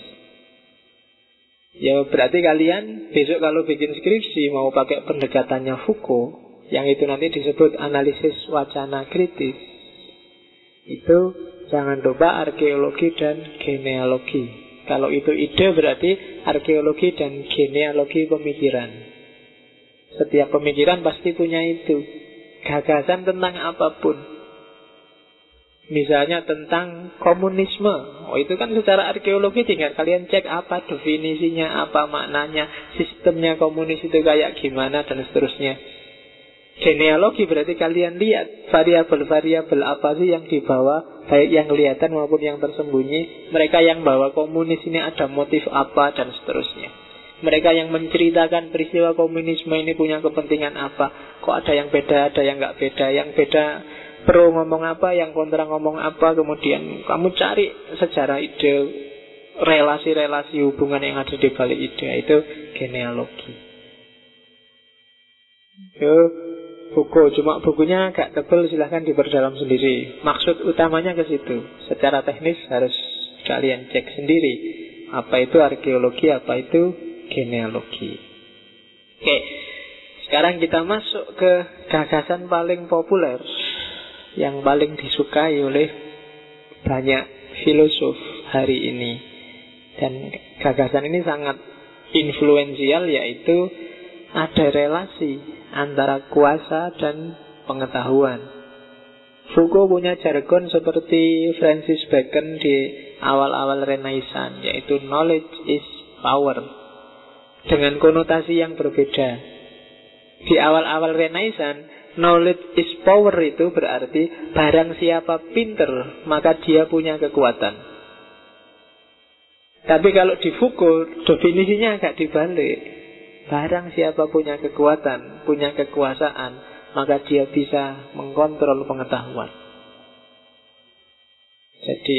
Ya berarti kalian besok kalau bikin skripsi mau pakai pendekatannya Foucault, yang itu nanti disebut analisis wacana kritis, itu jangan lupa arkeologi dan genealogi. Kalau itu ide berarti arkeologi dan genealogi pemikiran. Setiap pemikiran pasti punya itu. Gagasan tentang apapun. Misalnya tentang komunisme. Oh, itu kan secara arkeologi tinggal kalian cek apa definisinya, apa maknanya, sistemnya komunis itu kayak gimana dan seterusnya. Genealogi berarti kalian lihat variabel-variabel apa sih yang dibawa, baik yang kelihatan maupun yang tersembunyi. Mereka yang bawa komunis ini ada motif apa dan seterusnya. Mereka yang menceritakan peristiwa komunisme ini punya kepentingan apa? Kok ada yang beda, ada yang nggak beda? Yang beda pro ngomong apa, yang kontra ngomong apa? Kemudian kamu cari sejarah ide, relasi-relasi hubungan yang ada di balik ide. Itu genealogi. Itu buku, cuma bukunya agak tebal, silahkan diperdalam sendiri. Maksud utamanya ke situ. Secara teknis harus kalian cek sendiri. Apa itu arkeologi, apa itu genealogi. Oke, sekarang kita masuk ke gagasan paling populer, yang paling disukai oleh banyak filosof hari ini. Dan gagasan ini sangat influensial, yaitu ada relasi antara kuasa dan pengetahuan. Foucault punya jargon seperti Francis Bacon di awal-awal Renaissance, yaitu knowledge is power, dengan konotasi yang berbeda. Di awal-awal Renaissance, knowledge is power itu berarti barang siapa pinter, maka dia punya kekuatan. Tapi kalau di Foucault, definisinya agak dibalik. Barang siapa punya kekuatan, punya kekuasaan, maka dia bisa mengkontrol pengetahuan. Jadi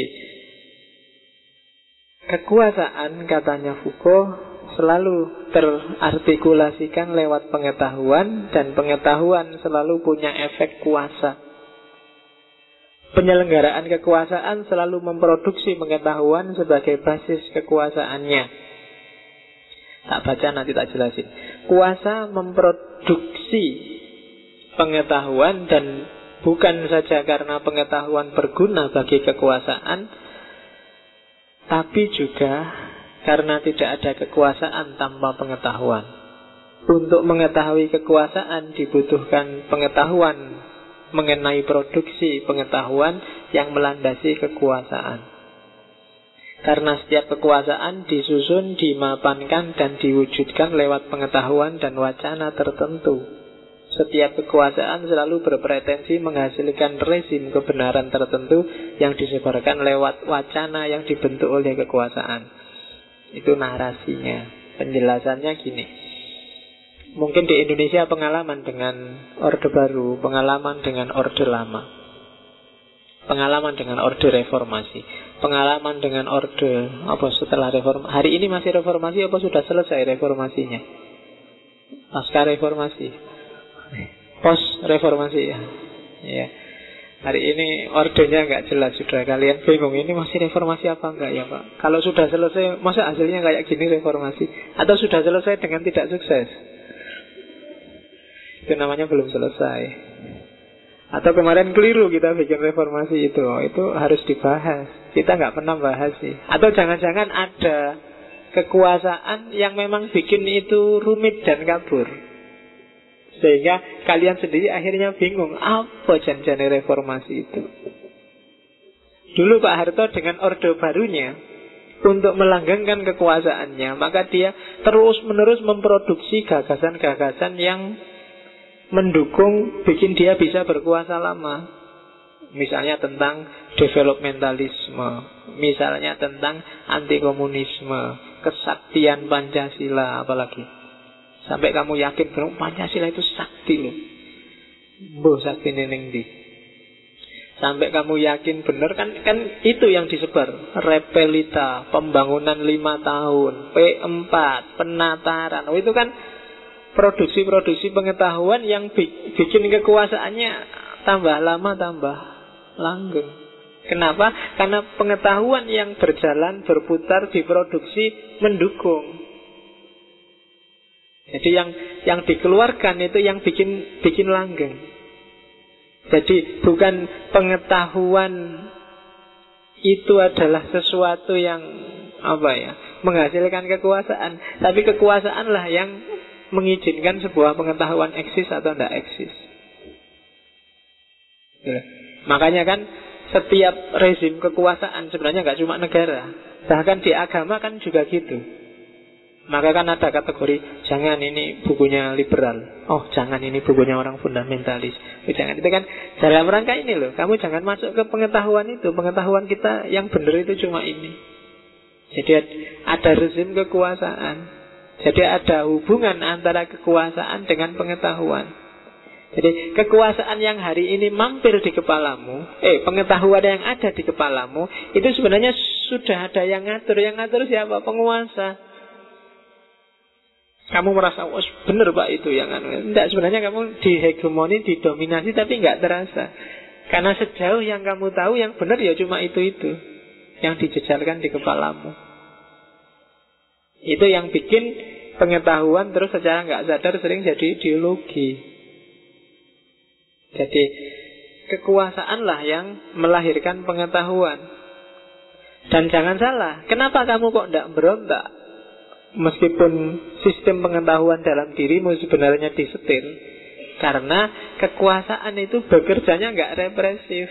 kekuasaan, katanya Foucault, selalu terartikulasikan lewat pengetahuan, dan pengetahuan selalu punya efek kuasa. Penyelenggaraan kekuasaan selalu memproduksi pengetahuan sebagai basis kekuasaannya. Tak baca, nanti tak jelasin. Kuasa memproduksi pengetahuan, dan bukan saja karena pengetahuan berguna bagi kekuasaan, tapi juga karena tidak ada kekuasaan tanpa pengetahuan. Untuk mengetahui kekuasaan dibutuhkan pengetahuan mengenai produksi pengetahuan yang melandasi kekuasaan. Karena setiap kekuasaan disusun, dimapankan, dan diwujudkan lewat pengetahuan dan wacana tertentu. Setiap kekuasaan selalu berpretensi menghasilkan rezim kebenaran tertentu yang disebarkan lewat wacana yang dibentuk oleh kekuasaan. Itu narasinya. Penjelasannya gini. Mungkin di Indonesia pengalaman dengan Orde Baru, pengalaman dengan Orde Lama, pengalaman dengan Orde Reformasi, pengalaman dengan Orde apa setelah reformasi. Hari ini masih reformasi apa sudah selesai reformasinya? Pasca reformasi, post reformasi ya. Ya. Hari ini ordernya nggak jelas, sudah kalian bingung ini masih reformasi apa enggak ya Pak? Kalau sudah selesai, masa hasilnya kayak gini reformasi? Atau sudah selesai dengan tidak sukses? Itu namanya belum selesai. Atau kemarin keliru kita bikin reformasi itu harus dibahas. Kita nggak pernah bahas sih. Atau jangan-jangan ada kekuasaan yang memang bikin itu rumit dan kabur, sehingga kalian sendiri akhirnya bingung apa janjinya reformasi itu. Dulu Pak Harto dengan orde barunya untuk melanggengkan kekuasaannya, maka dia terus-menerus memproduksi gagasan-gagasan yang mendukung bikin dia bisa berkuasa lama. Misalnya tentang developmentalisme, misalnya tentang anti komunisme, kesaktian Pancasila apalagi. Sampai kamu yakin bahwa Pancasila itu sakti loh. Mbah sakti ning ndi. Sampai kamu yakin benar kan itu yang disebar. Repelita, pembangunan 5 tahun, P4, penataran. Oh, itu kan produksi-produksi pengetahuan yang bikin kekuasaannya tambah lama tambah langgeng. Kenapa? Karena pengetahuan yang berjalan, berputar, diproduksi mendukung. Jadi yang dikeluarkan itu yang bikin langgeng. Jadi bukan pengetahuan itu adalah sesuatu yang menghasilkan kekuasaan, tapi kekuasaanlah yang mengizinkan sebuah pengetahuan eksis atau tidak eksis. Makanya kan setiap rezim kekuasaan sebenarnya nggak cuma negara, bahkan di agama kan juga gitu. Maka kan ada kategori, jangan ini bukunya liberal, oh jangan ini bukunya orang fundamentalis, jangan. Itu kan dalam rangka ini loh, kamu jangan masuk ke pengetahuan itu. Pengetahuan kita yang benar itu cuma ini. Jadi ada rezim kekuasaan, jadi ada hubungan antara kekuasaan dengan pengetahuan. Jadi kekuasaan yang hari ini mampir di kepalamu, pengetahuan yang ada di kepalamu, itu sebenarnya sudah ada yang ngatur. Yang ngatur siapa? Penguasa. Kamu merasa, oh benar Pak itu yang tidak, sebenarnya kamu dihegemoni, didominasi, tapi nggak terasa. Karena sejauh yang kamu tahu yang benar ya cuma itu yang dijejalkan di kepalamu. Itu yang bikin pengetahuan terus secara nggak sadar sering jadi ideologi. Jadi kekuasaanlah yang melahirkan pengetahuan. Dan jangan salah, kenapa kamu kok tidak berontak? Meskipun sistem pengetahuan dalam dirimu sebenarnya disetir, karena kekuasaan itu bekerjanya nggak represif,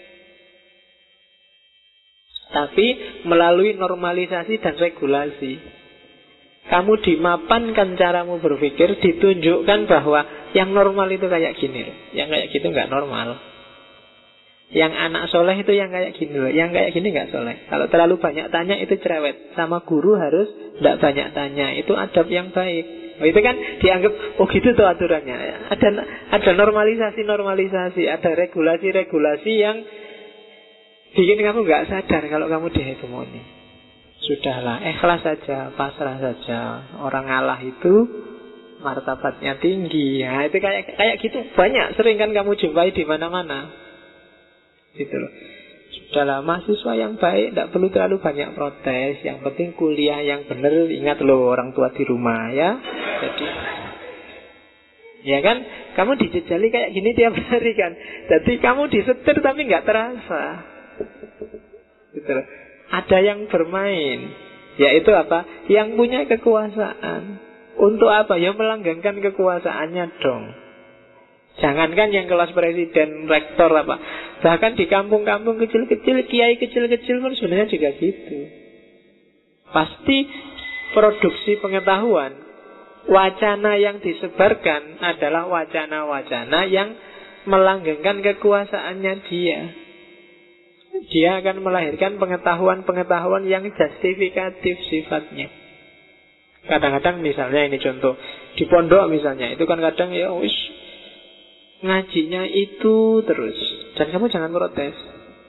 tapi melalui normalisasi dan regulasi. Kamu dimapankan caramu berpikir, ditunjukkan bahwa yang normal itu kayak gini loh, yang kayak gitu nggak normal. Yang anak soleh itu yang kayak gini loh, yang kayak gini nggak soleh. Kalau terlalu banyak tanya itu cerewet. Sama guru harus tidak banyak tanya, itu adab yang baik. Oh, itu kan dianggap, oh gitu tuh aturannya. Ada normalisasi, ada regulasi yang bikin kamu nggak sadar kalau kamu dihegemoni. Sudahlah, ikhlas saja, pasrah saja. Orang ngalah itu martabatnya tinggi. Nah, itu kayak gitu banyak, sering kan kamu jumpai di mana-mana. Gitu loh. Sudahlah, mahasiswa yang baik tidak perlu terlalu banyak protes. Yang penting kuliah yang benar. Ingat loh orang tua di rumah ya. Jadi ya kan, kamu dijejali kayak gini tiap hari kan. Jadi kamu disetir tapi nggak terasa. Gitu loh. Ada yang bermain, yaitu apa? Yang punya kekuasaan. Untuk apa? Ya melanggengkan kekuasaannya dong. Jangankan yang kelas presiden, rektor apa, bahkan di kampung-kampung kecil-kecil, kiai kecil-kecil pun sebenarnya juga gitu. Pasti produksi pengetahuan, wacana yang disebarkan adalah wacana-wacana yang melanggengkan kekuasaannya dia. Dia akan melahirkan pengetahuan-pengetahuan yang justifikatif sifatnya. Kadang-kadang misalnya ini contoh, di pondok misalnya, itu kan kadang ya wis ngajinya itu terus. Dan kamu jangan protes.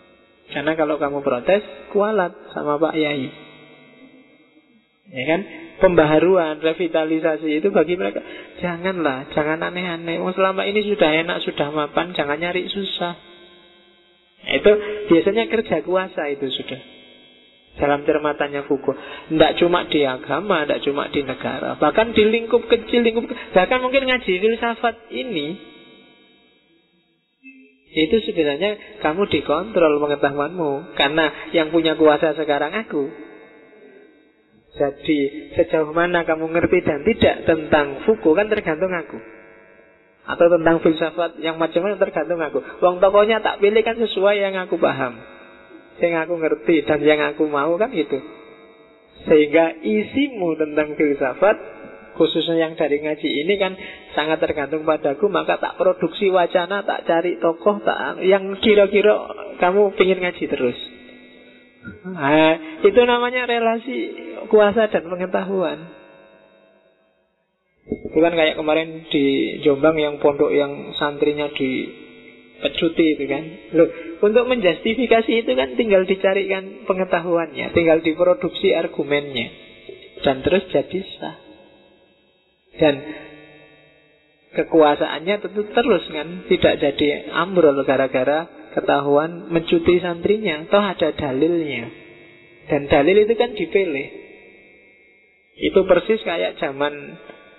Karena kalau kamu protes, kualat sama Pak Yai. Ya kan? pembaharuan, revitalisasi itu bagi mereka. Janganlah, jangan aneh-aneh. Selama ini sudah enak, sudah mapan, jangan nyari susah. Itu biasanya kerja kuasa itu sudah. Dalam cermatannya Foucault. Tidak cuma di agama, tidak cuma di negara. Bahkan di lingkup kecil, bahkan mungkin ngaji filsafat ini, itu sebenarnya kamu dikontrol pengetahuanmu. Karena yang punya kuasa sekarang aku. Jadi sejauh mana kamu ngerti dan tidak tentang Foucault kan tergantung aku. Atau tentang filsafat yang macam-macam tergantung aku. Wong tokohnya tak pilih kan sesuai yang aku paham, yang aku ngerti dan yang aku mau kan gitu. Sehingga isimu tentang filsafat, khususnya yang dari ngaji ini kan sangat tergantung padaku. Maka tak produksi wacana, tak cari tokoh, tak yang kira-kira kamu pengen ngaji terus. Nah, itu namanya relasi kuasa dan pengetahuan. Bukan kayak kemarin di Jombang yang pondok yang santrinya dipecuti itu kan. Loh, untuk menjustifikasi itu kan tinggal dicarikan pengetahuannya, tinggal diproduksi argumennya, dan terus jadi sah. Dan kekuasaannya tentu terus kan, tidak jadi ambrol gara-gara ketahuan mencuti santrinya. Toh ada dalilnya. Dan dalil itu kan dipilih. Itu persis kayak zaman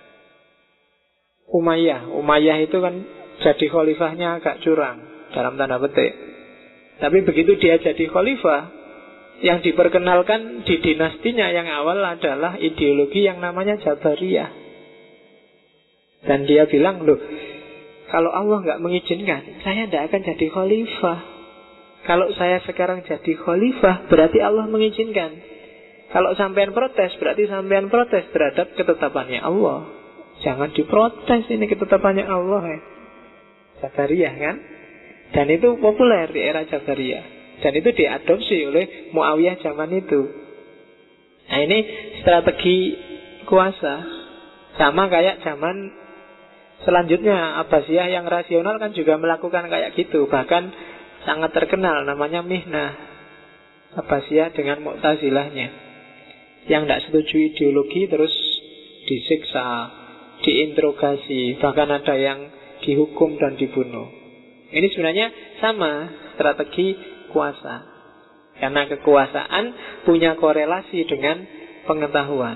Umayyah. Umayyah itu kan jadi khalifahnya agak curang dalam tanda petik. Tapi begitu dia jadi khalifah, yang diperkenalkan di dinastinya yang awal adalah ideologi yang namanya Jabariyah. Dan dia bilang, loh, kalau Allah nggak mengizinkan, saya tidak akan jadi khalifah. Kalau saya sekarang jadi khalifah, berarti Allah mengizinkan. Kalau sampean protes, berarti sampean protes terhadap ketetapannya Allah. Jangan diprotes, ini ketetapannya Allah ya. Jabariyah kan. Dan itu populer di era Jabariyah. Dan itu diadopsi oleh Muawiyah zaman itu. Nah ini strategi kuasa. Sama kayak zaman selanjutnya Abbasiyah yang rasional kan juga melakukan kayak gitu. Bahkan sangat terkenal namanya Mihnah Abbasiyah dengan Mu'tazilahnya, yang tidak setuju ideologi terus disiksa, diinterogasi, bahkan ada yang dihukum dan dibunuh. Ini sebenarnya sama strategi kuasa. Karena kekuasaan punya korelasi dengan pengetahuan.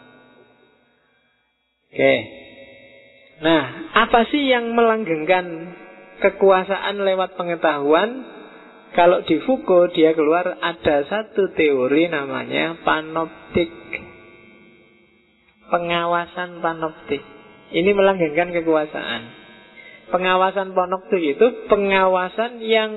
Oke. Nah, apa sih yang melanggengkan kekuasaan lewat pengetahuan? Kalau di Foucault dia keluar ada satu teori namanya panoptik. Pengawasan panoptik. Ini melanggengkan kekuasaan. Pengawasan panoptik itu pengawasan yang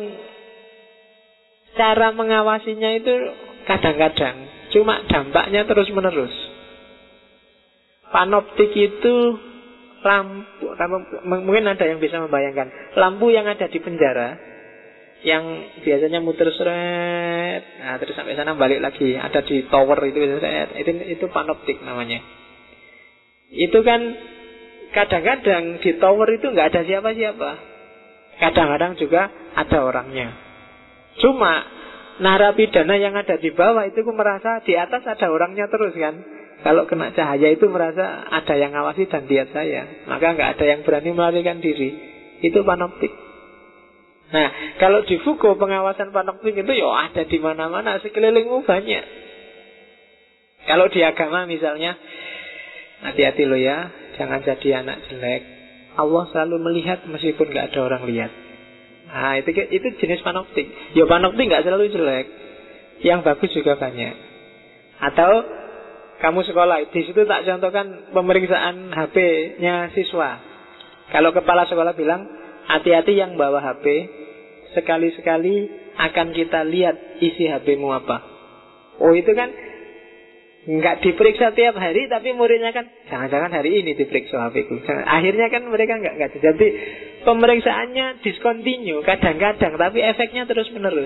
cara mengawasinya itu kadang-kadang, cuma dampaknya terus-menerus. Panoptik itu lampu, mungkin ada yang bisa membayangkan lampu yang ada di penjara, yang biasanya muter seret, nah terus sampai sana balik lagi, ada di tower itu panoptik namanya. Itu kan kadang-kadang di tower itu nggak ada siapa-siapa, kadang-kadang juga ada orangnya. Cuma narapidana yang ada di bawah itu merasa di atas ada orangnya terus kan. Kalau kena cahaya itu merasa ada yang ngawasi dan lihat saya, maka nggak ada yang berani melarikan diri. Itu panoptik. Nah, kalau di Foucault pengawasan panoptik itu ya ada di mana-mana, sekelilingmu banyak. Kalau di agama misalnya, hati-hati lo ya, jangan jadi anak jelek. Allah selalu melihat meskipun nggak ada orang lihat. Nah, itu jenis panoptik. Ya panoptik nggak selalu jelek, yang bagus juga banyak. Atau kamu sekolah, di situ tak contohkan pemeriksaan HP-nya siswa. Kalau kepala sekolah bilang, hati-hati yang bawa HP, sekali-sekali akan kita lihat isi HP-mu apa. Oh itu kan nggak diperiksa tiap hari, tapi muridnya kan jangan-jangan hari ini diperiksa HP-ku. Akhirnya kan mereka nggak. Jadi pemeriksaannya discontinue kadang-kadang, tapi efeknya terus-menerus.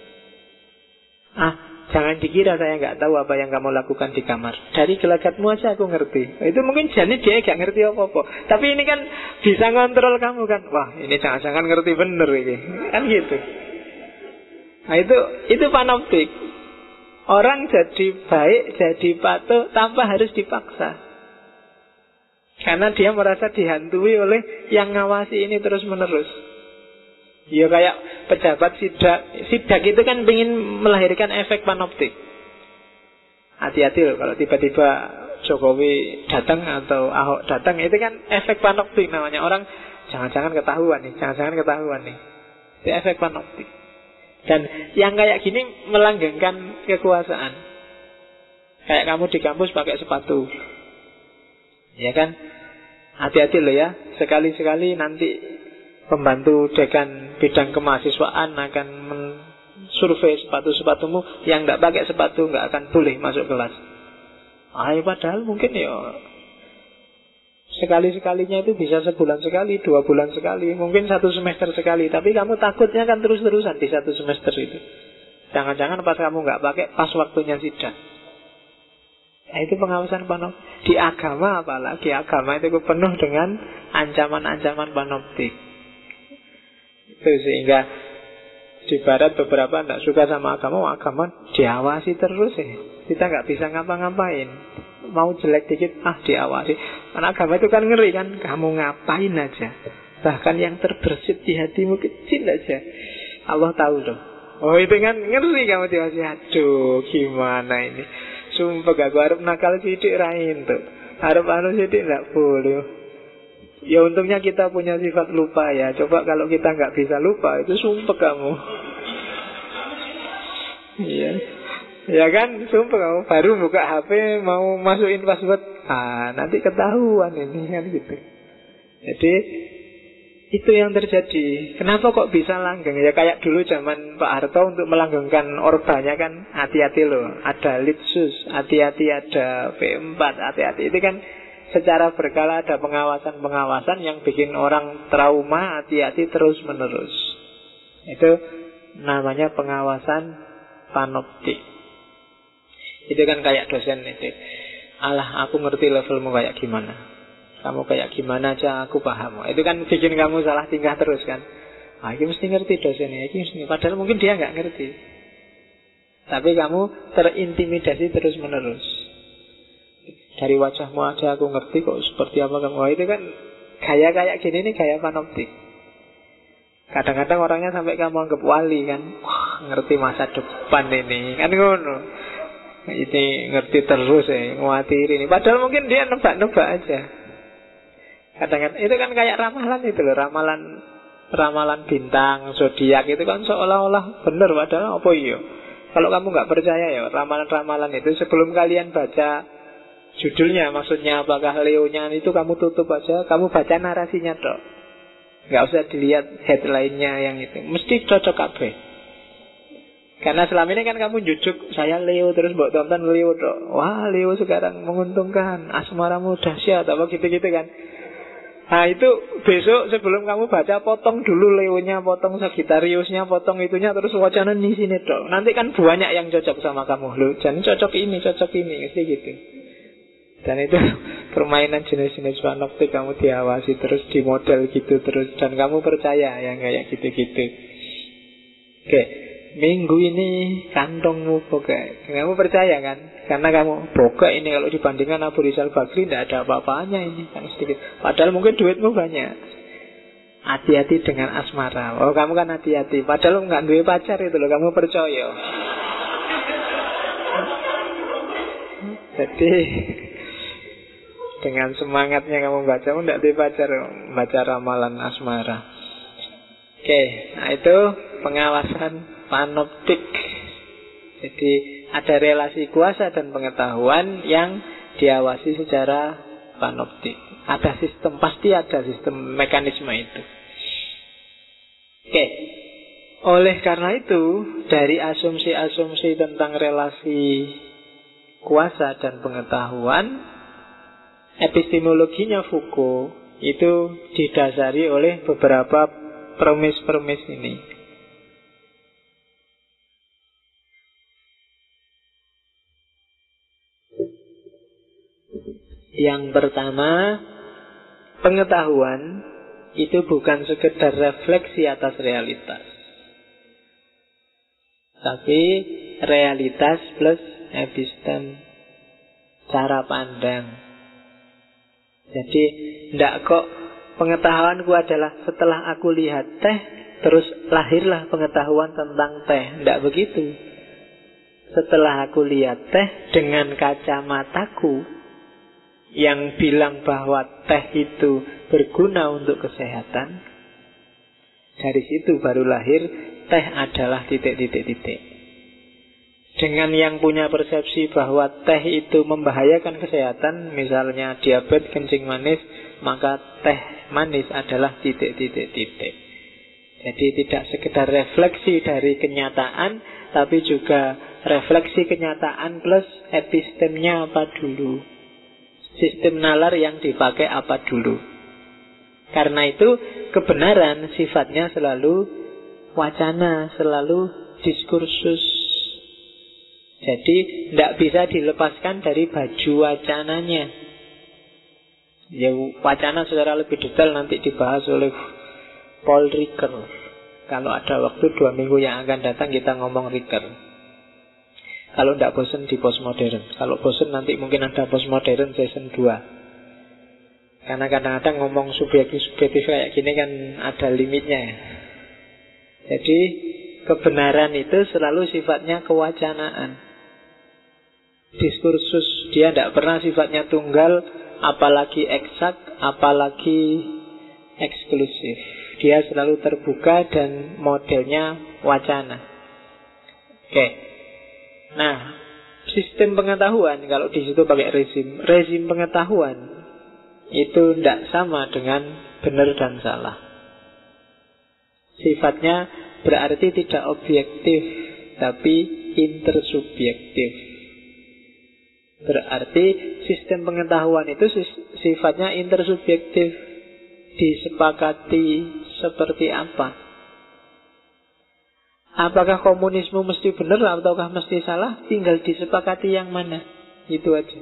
Jangan dikira saya nggak tahu apa yang kamu lakukan di kamar. Dari gelagatmu aja aku ngerti. Itu mungkin jadi dia nggak ngerti apa-apa, tapi ini kan bisa ngontrol kamu kan. Wah ini jangan-jangan ngerti bener ini. Kan gitu. Nah itu panoptik. Orang jadi baik, jadi patuh tanpa harus dipaksa. Karena dia merasa dihantui oleh yang ngawasi ini terus-menerus. Ya kayak pejabat sidak. Sidak itu kan ingin melahirkan efek panoptik. Hati-hati loh kalau tiba-tiba Jokowi datang atau Ahok datang, itu kan efek panoptik namanya. Orang jangan-jangan ketahuan nih, jangan-jangan ketahuan nih. Itu efek panoptik. Dan yang kayak gini melanggengkan kekuasaan. Kayak kamu di kampus pakai sepatu, ya kan? Hati-hati loh ya. Sekali-sekali nanti pembantu dekan bidang kemahasiswaan akan survei sepatu-sepatumu. Yang tidak pakai sepatu nggak akan boleh masuk kelas. Padahal mungkin ya sekali-sekalinya itu bisa sebulan sekali, 2 bulan sekali, mungkin 1 semester sekali. Tapi kamu takutnya kan terus-terusan di 1 semester itu. Jangan-jangan pas kamu nggak pakai, pas waktunya sidang. Itu pengawasan panoptik. Di agama apalagi, agama itu penuh dengan ancaman-ancaman panoptik. Itu sehingga di barat beberapa tidak suka sama agama, agama diawasi terus ya. Kita nggak bisa ngapa-ngapain. Mau jelek dikit, diawasi. Karena agama itu kan ngeri kan. Kamu ngapain aja. Bahkan yang terbersit di hatimu kecil aja, Allah tahu loh. Itu kan ngeri kamu diawasi. Aduh, gimana ini. Sumpah aku harap nakal sidik rain tuh. Harap sidik nggak boleh. Ya untungnya kita punya sifat lupa ya. Coba kalau kita nggak bisa lupa, itu sumpah kamu. Iya. Ya kan, sumpah kamu baru buka HP mau masukin password, nanti ketahuan ini kan gitu. Jadi itu yang terjadi. Kenapa kok bisa langgeng? Ya kayak dulu zaman Pak Harto untuk melanggengkan Orbanya kan, hati-hati loh. Ada Litsus, hati-hati ada P4, hati-hati. Itu kan secara berkala ada pengawasan-pengawasan yang bikin orang trauma, hati-hati terus-menerus. Itu namanya pengawasan panoptik. Itu kan kayak dosen itu. Alah, aku ngerti levelmu kayak gimana. Kamu kayak gimana aja aku paham. Itu kan bikin kamu salah tingkah terus kan. Ini mesti ngerti dosennya. Padahal mungkin dia nggak ngerti. Tapi kamu terintimidasi terus menerus. Dari wajahmu aja aku ngerti kok seperti apa kamu. Itu kan gaya kayak gini nih gaya panoptik. Kadang-kadang orangnya sampai kamu anggap wali kan. Wah, ngerti masa depan ini. Kan ngono. Ini ngerti terus ya, nguatir ini. Padahal mungkin dia nebak-nebak aja. Kadang-kadang itu kan kayak ramalan itu loh, ramalan bintang, zodiak itu kan seolah-olah benar, padahal apa iya? Kalau kamu nggak percaya ya ramalan-ramalan itu, sebelum kalian baca judulnya, maksudnya apakah Leo-nya itu kamu tutup aja, kamu baca narasinya dok. Nggak usah dilihat headline-nya yang itu, mesti cocok kabeh. Karena selama ini kan kamu jujuk saya Leo, terus mbok tonton Leo dok. Wah, Leo sekarang menguntungkan, asmaramu dahsyat, apa gitu-gitu kan. Nah itu besok sebelum kamu baca, potong dulu Leonya, potong Sagittariusnya, potong itunya, terus wacana di sini dok. Nanti kan banyak yang cocok sama kamu loh. Jangan cocok ini, mesti gitu. Dan itu permainan jenis-jenis panoptik, kamu diawasi terus, di model gitu terus, dan kamu percaya yang kayak gitu-gitu. Oke. Minggu ini kantongmu bokeh. Kamu percaya kan? Karena kamu bokeh ini kalau dibandingkan Abu Rizal Bakri tidak ada apa-apanya ini kan sedikit. Padahal mungkin duitmu banyak. Hati-hati dengan asmara. Oh kamu kan hati-hati. Padahal nggak duwe pacar itu loh. Kamu percaya. Jadi dengan semangatnya kamu baca, tidak duwe pacar, baca ramalan asmara. Oke, nah itu pengawasan panoptik. Jadi ada relasi kuasa dan pengetahuan yang diawasi secara panoptik. Ada sistem, pasti ada sistem mekanisme itu. Oke. Oleh karena itu, dari asumsi-asumsi tentang relasi kuasa dan pengetahuan, epistemologinya Foucault itu didasari oleh beberapa premis-premis ini. Yang pertama, pengetahuan itu bukan sekedar refleksi atas realitas, tapi realitas plus epistem, cara pandang. Jadi tidak kok pengetahuanku adalah setelah aku lihat teh terus lahirlah pengetahuan tentang teh. Tidak begitu. Setelah aku lihat teh dengan kacamataku yang bilang bahwa teh itu berguna untuk kesehatan, dari situ baru lahir teh adalah titik-titik-titik. Dengan yang punya persepsi bahwa teh itu membahayakan kesehatan, misalnya diabetes, kencing manis, maka teh manis adalah titik-titik-titik. Jadi tidak sekedar refleksi dari kenyataan, tapi juga refleksi kenyataan plus epistemnya apa dulu. Sistem nalar yang dipakai apa dulu. Karena itu kebenaran sifatnya selalu wacana, selalu diskursus. Jadi tidak bisa dilepaskan dari baju wacananya. Ya, wacana secara lebih detail nanti dibahas oleh Paul Ricoeur. Kalau ada waktu 2 minggu yang akan datang kita ngomong Ricoeur. Kalau tidak bosan di postmodern. Kalau bosan nanti mungkin ada postmodern season 2. Karena kadang-kadang ngomong subjektif kayak gini kan ada limitnya. Jadi kebenaran itu selalu sifatnya kewacanaan, diskursus. Dia tidak pernah sifatnya tunggal, apalagi eksak, apalagi eksklusif. Dia selalu terbuka dan modelnya wacana. Oke. Nah, sistem pengetahuan, kalau di situ pakai rezim pengetahuan itu tidak sama dengan benar dan salah. Sifatnya berarti tidak objektif, tapi intersubjektif. Berarti sistem pengetahuan itu sifatnya intersubjektif. Disepakati seperti apa? Apakah komunisme mesti benar ataukah mesti salah? Tinggal disepakati yang mana. Itu aja.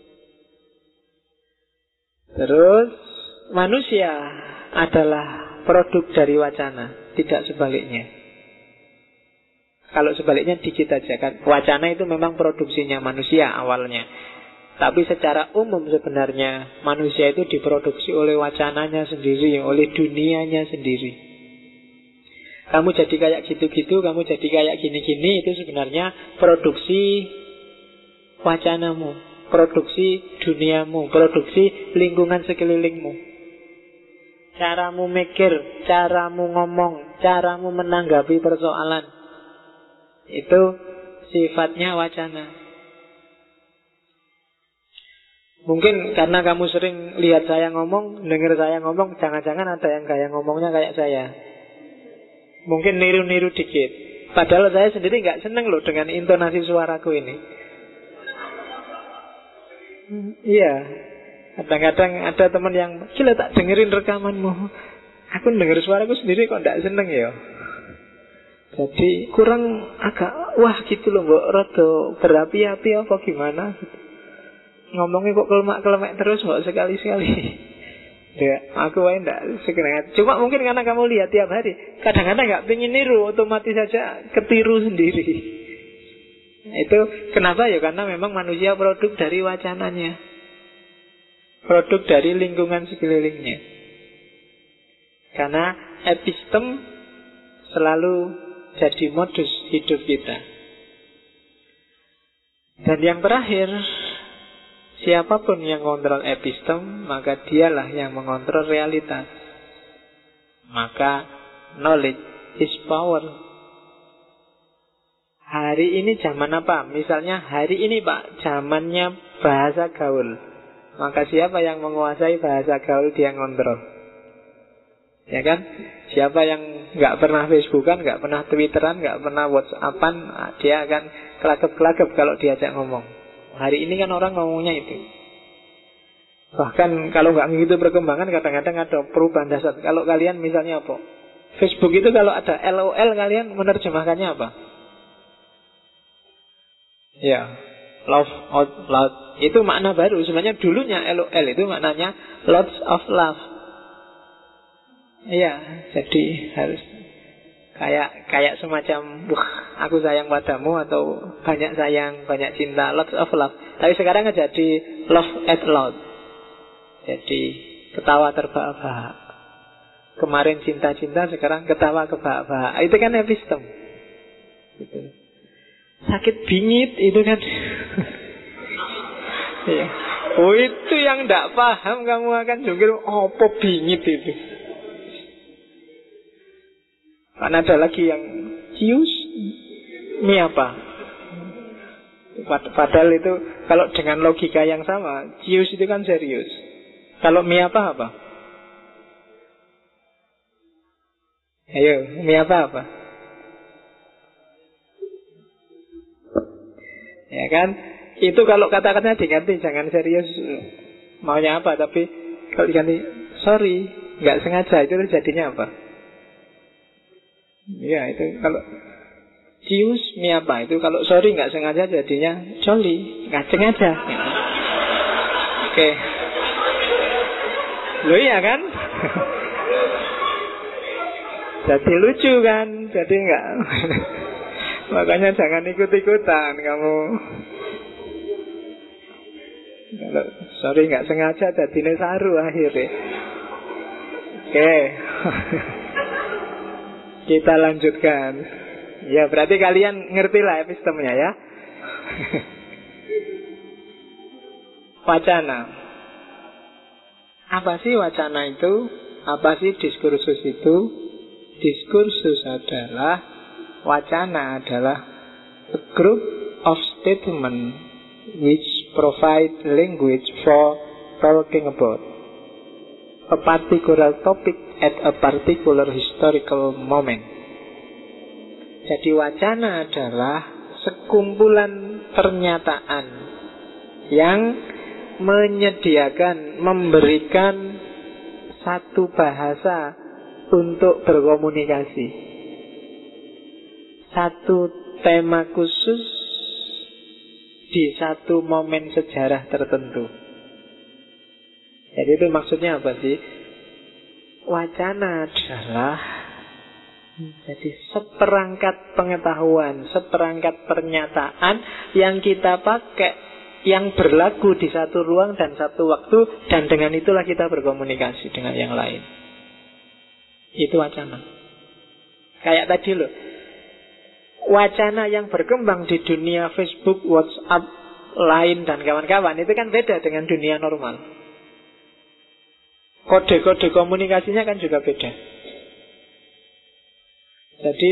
Terus manusia adalah produk dari wacana, tidak sebaliknya. Kalau sebaliknya dikit aja kan. Wacana itu memang produksinya manusia awalnya. Tapi secara umum sebenarnya manusia itu diproduksi oleh wacananya sendiri, oleh dunianya sendiri. Kamu jadi kayak gitu-gitu, kamu jadi kayak gini-gini, itu sebenarnya produksi wacanamu, produksi duniamu, produksi lingkungan sekelilingmu. Caramu mikir, caramu ngomong, caramu menanggapi persoalan, itu sifatnya wacana. Mungkin karena kamu sering lihat saya ngomong, dengar saya ngomong, jangan-jangan ada yang gaya ngomongnya kayak saya. Mungkin niru-niru dikit. Padahal saya sendiri gak seneng loh dengan intonasi suaraku ini. Iya. Kadang-kadang ada teman yang, gila tak dengerin rekamanmu. Aku denger suaraku sendiri kok gak seneng ya. Jadi kurang agak, wah gitu loh mbok, rada berapi-api apa gimana gitu. Ngomongnya kok kelemak-kelemek terus mbok sekali-sekali. Ya, aku aja enggak sekenanya. Cuma mungkin karena kamu lihat tiap hari, kadang-kadang enggak pengen niru, otomatis saja ketiru sendiri. Itu kenapa ya? Karena memang manusia produk dari wacananya, produk dari lingkungan sekelilingnya. Karena epistem selalu jadi modus hidup kita. Dan yang terakhir, siapapun yang mengontrol epistem, maka dialah yang mengontrol realitas. Maka knowledge is power. Hari ini zaman apa? Misalnya hari ini Pak, zamannya bahasa gaul. Maka siapa yang menguasai bahasa gaul, dia ngontrol. Ya kan? Siapa yang gak pernah Facebookan, gak pernah Twitteran, gak pernah Whatsappan, dia akan kelakep-kelakep kalau diajak ngomong. Hari ini kan orang ngomongnya itu. Bahkan kalau nggak begitu perkembangan, kadang-kadang ada perubahan dasar. Kalau kalian misalnya apa? Facebook itu kalau ada LOL, kalian menerjemahkannya apa? Ya, love out loud. Itu makna baru. Sebenarnya dulunya LOL itu maknanya lots of love. Iya, jadi harus. Kayak semacam aku sayang padamu, atau banyak sayang, banyak cinta, lots of love. Tapi sekarang jadi love out loud. Jadi ketawa terbahak-bahak. Kemarin cinta-cinta, sekarang ketawa kebahak-bahak. Itu kan epistem gitu. Sakit bingit itu kan. Iya. Oh, itu yang tidak paham kamu akan jungkir, apa bingit itu. Kan ada lagi yang cius, ini apa? Padahal itu kalau dengan logika yang sama, cius itu kan serius. Kalau mi apa? Ayo, mi apa? Ya kan? Itu kalau kata-katanya diganti, jangan serius maunya apa, tapi kalau diganti sorry, nggak sengaja, itu jadinya apa? Ya itu kalau cius mi apa, itu kalau sorry nggak sengaja jadinya jolly, nggak sengaja. Oke. Lo iya kan? Jadi lucu kan, jadi nggak. Makanya jangan ikut-ikutan kamu. Kalau sorry nggak sengaja jadinya saru akhirnya. Oke. Kita lanjutkan. Ya berarti kalian ngerti lah epistemnya ya. Wacana. Apa sih wacana itu? Apa sih diskursus itu? Diskursus adalah, wacana adalah a group of statement which provide language for talking about a particular topic at a particular historical moment. Jadi wacana adalah sekumpulan pernyataan yang menyediakan, memberikan satu bahasa untuk berkomunikasi, satu tema khusus di satu momen sejarah tertentu. Jadi itu maksudnya apa sih? Wacana adalah jadi seperangkat pengetahuan, seperangkat pernyataan yang kita pakai, yang berlaku di satu ruang dan satu waktu, dan dengan itulah kita berkomunikasi dengan yang lain. Itu wacana. Kayak tadi loh, wacana yang berkembang di dunia Facebook, WhatsApp, Line dan kawan-kawan itu kan beda dengan dunia normal. Kode-kode komunikasinya kan juga beda. Jadi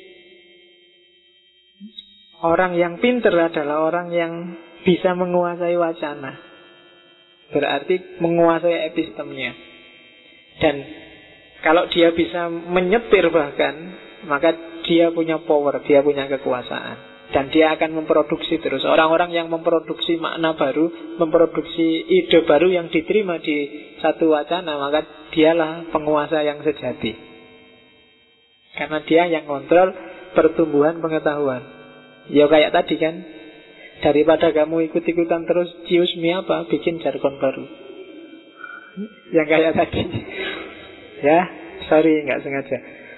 orang yang pintar adalah orang yang bisa menguasai wacana. Berarti menguasai epistemnya. Dan kalau dia bisa menyetir bahkan, maka dia punya power, dia punya kekuasaan. Dan dia akan memproduksi terus. Orang-orang yang memproduksi makna baru, memproduksi ide baru yang diterima di satu wacana, maka dialah penguasa yang sejati. Karena dia yang kontrol pertumbuhan pengetahuan. Ya kayak tadi kan, daripada kamu ikut-ikutan terus cius mi apa, bikin jargon baru. Yang kayak tadi. Ya, sorry nggak sengaja.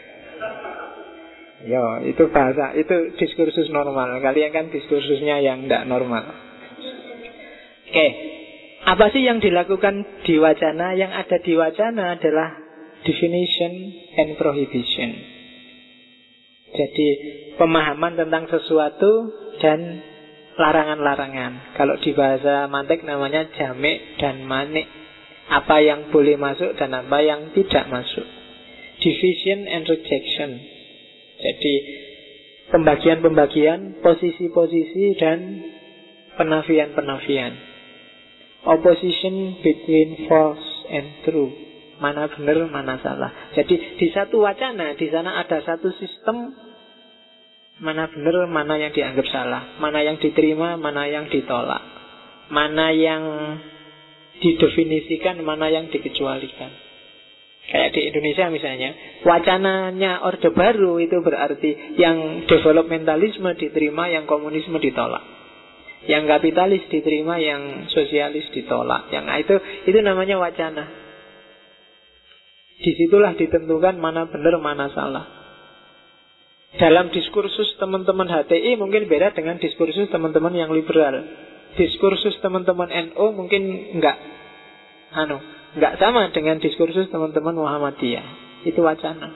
Yo, itu bahasa, itu diskursus normal. Kalian kan diskursusnya yang tidak normal. Oke, apa sih yang dilakukan di wacana? Yang ada di wacana adalah definition and prohibition. Jadi pemahaman tentang sesuatu dan larangan-larangan. Kalau di bahasa mantek namanya jamek dan manik. Apa yang boleh masuk dan apa yang tidak masuk. Division and rejection. Jadi pembagian-pembagian, posisi-posisi dan penafian-penafian. Opposition between false and true. Mana benar, mana salah. Jadi di satu wacana, di sana ada satu sistem. Mana benar, mana yang dianggap salah. Mana yang diterima, mana yang ditolak. Mana yang didefinisikan, mana yang dikecualikan. Kayak di Indonesia misalnya, wacananya Orde Baru itu berarti yang developmentalisme diterima, yang komunisme ditolak. Yang kapitalis diterima, yang sosialis ditolak. Yang itu namanya wacana. Disitulah ditentukan mana benar, mana salah. Dalam diskursus teman-teman HTI mungkin beda dengan diskursus teman-teman yang liberal. Diskursus teman-teman NU mungkin enggak sama dengan diskursus teman-teman Muhammadiyah. Itu wacana.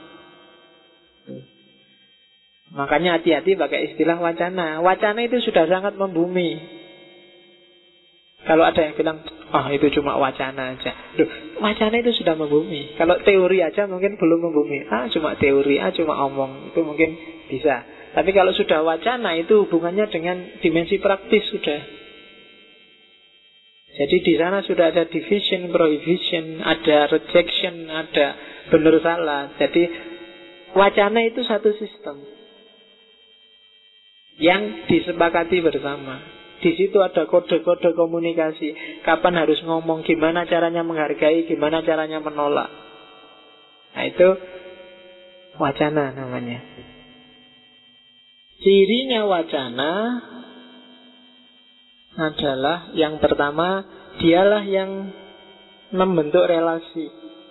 Makanya hati-hati pakai istilah wacana. Wacana itu sudah sangat membumi. Kalau ada yang bilang, itu cuma wacana aja. Loh, wacana itu sudah membumi. Kalau teori aja mungkin belum membumi. Cuma teori, cuma omong. Itu mungkin bisa. Tapi kalau sudah wacana, itu hubungannya dengan dimensi praktis sudah. Jadi di sana sudah ada division, prohibition, ada rejection, ada benar salah. Jadi wacana itu satu sistem yang disepakati bersama. Di situ ada kode-kode komunikasi. Kapan harus ngomong, gimana caranya menghargai, gimana caranya menolak. Nah itu wacana namanya. Cirinya wacana adalah yang pertama, dialah yang membentuk relasi.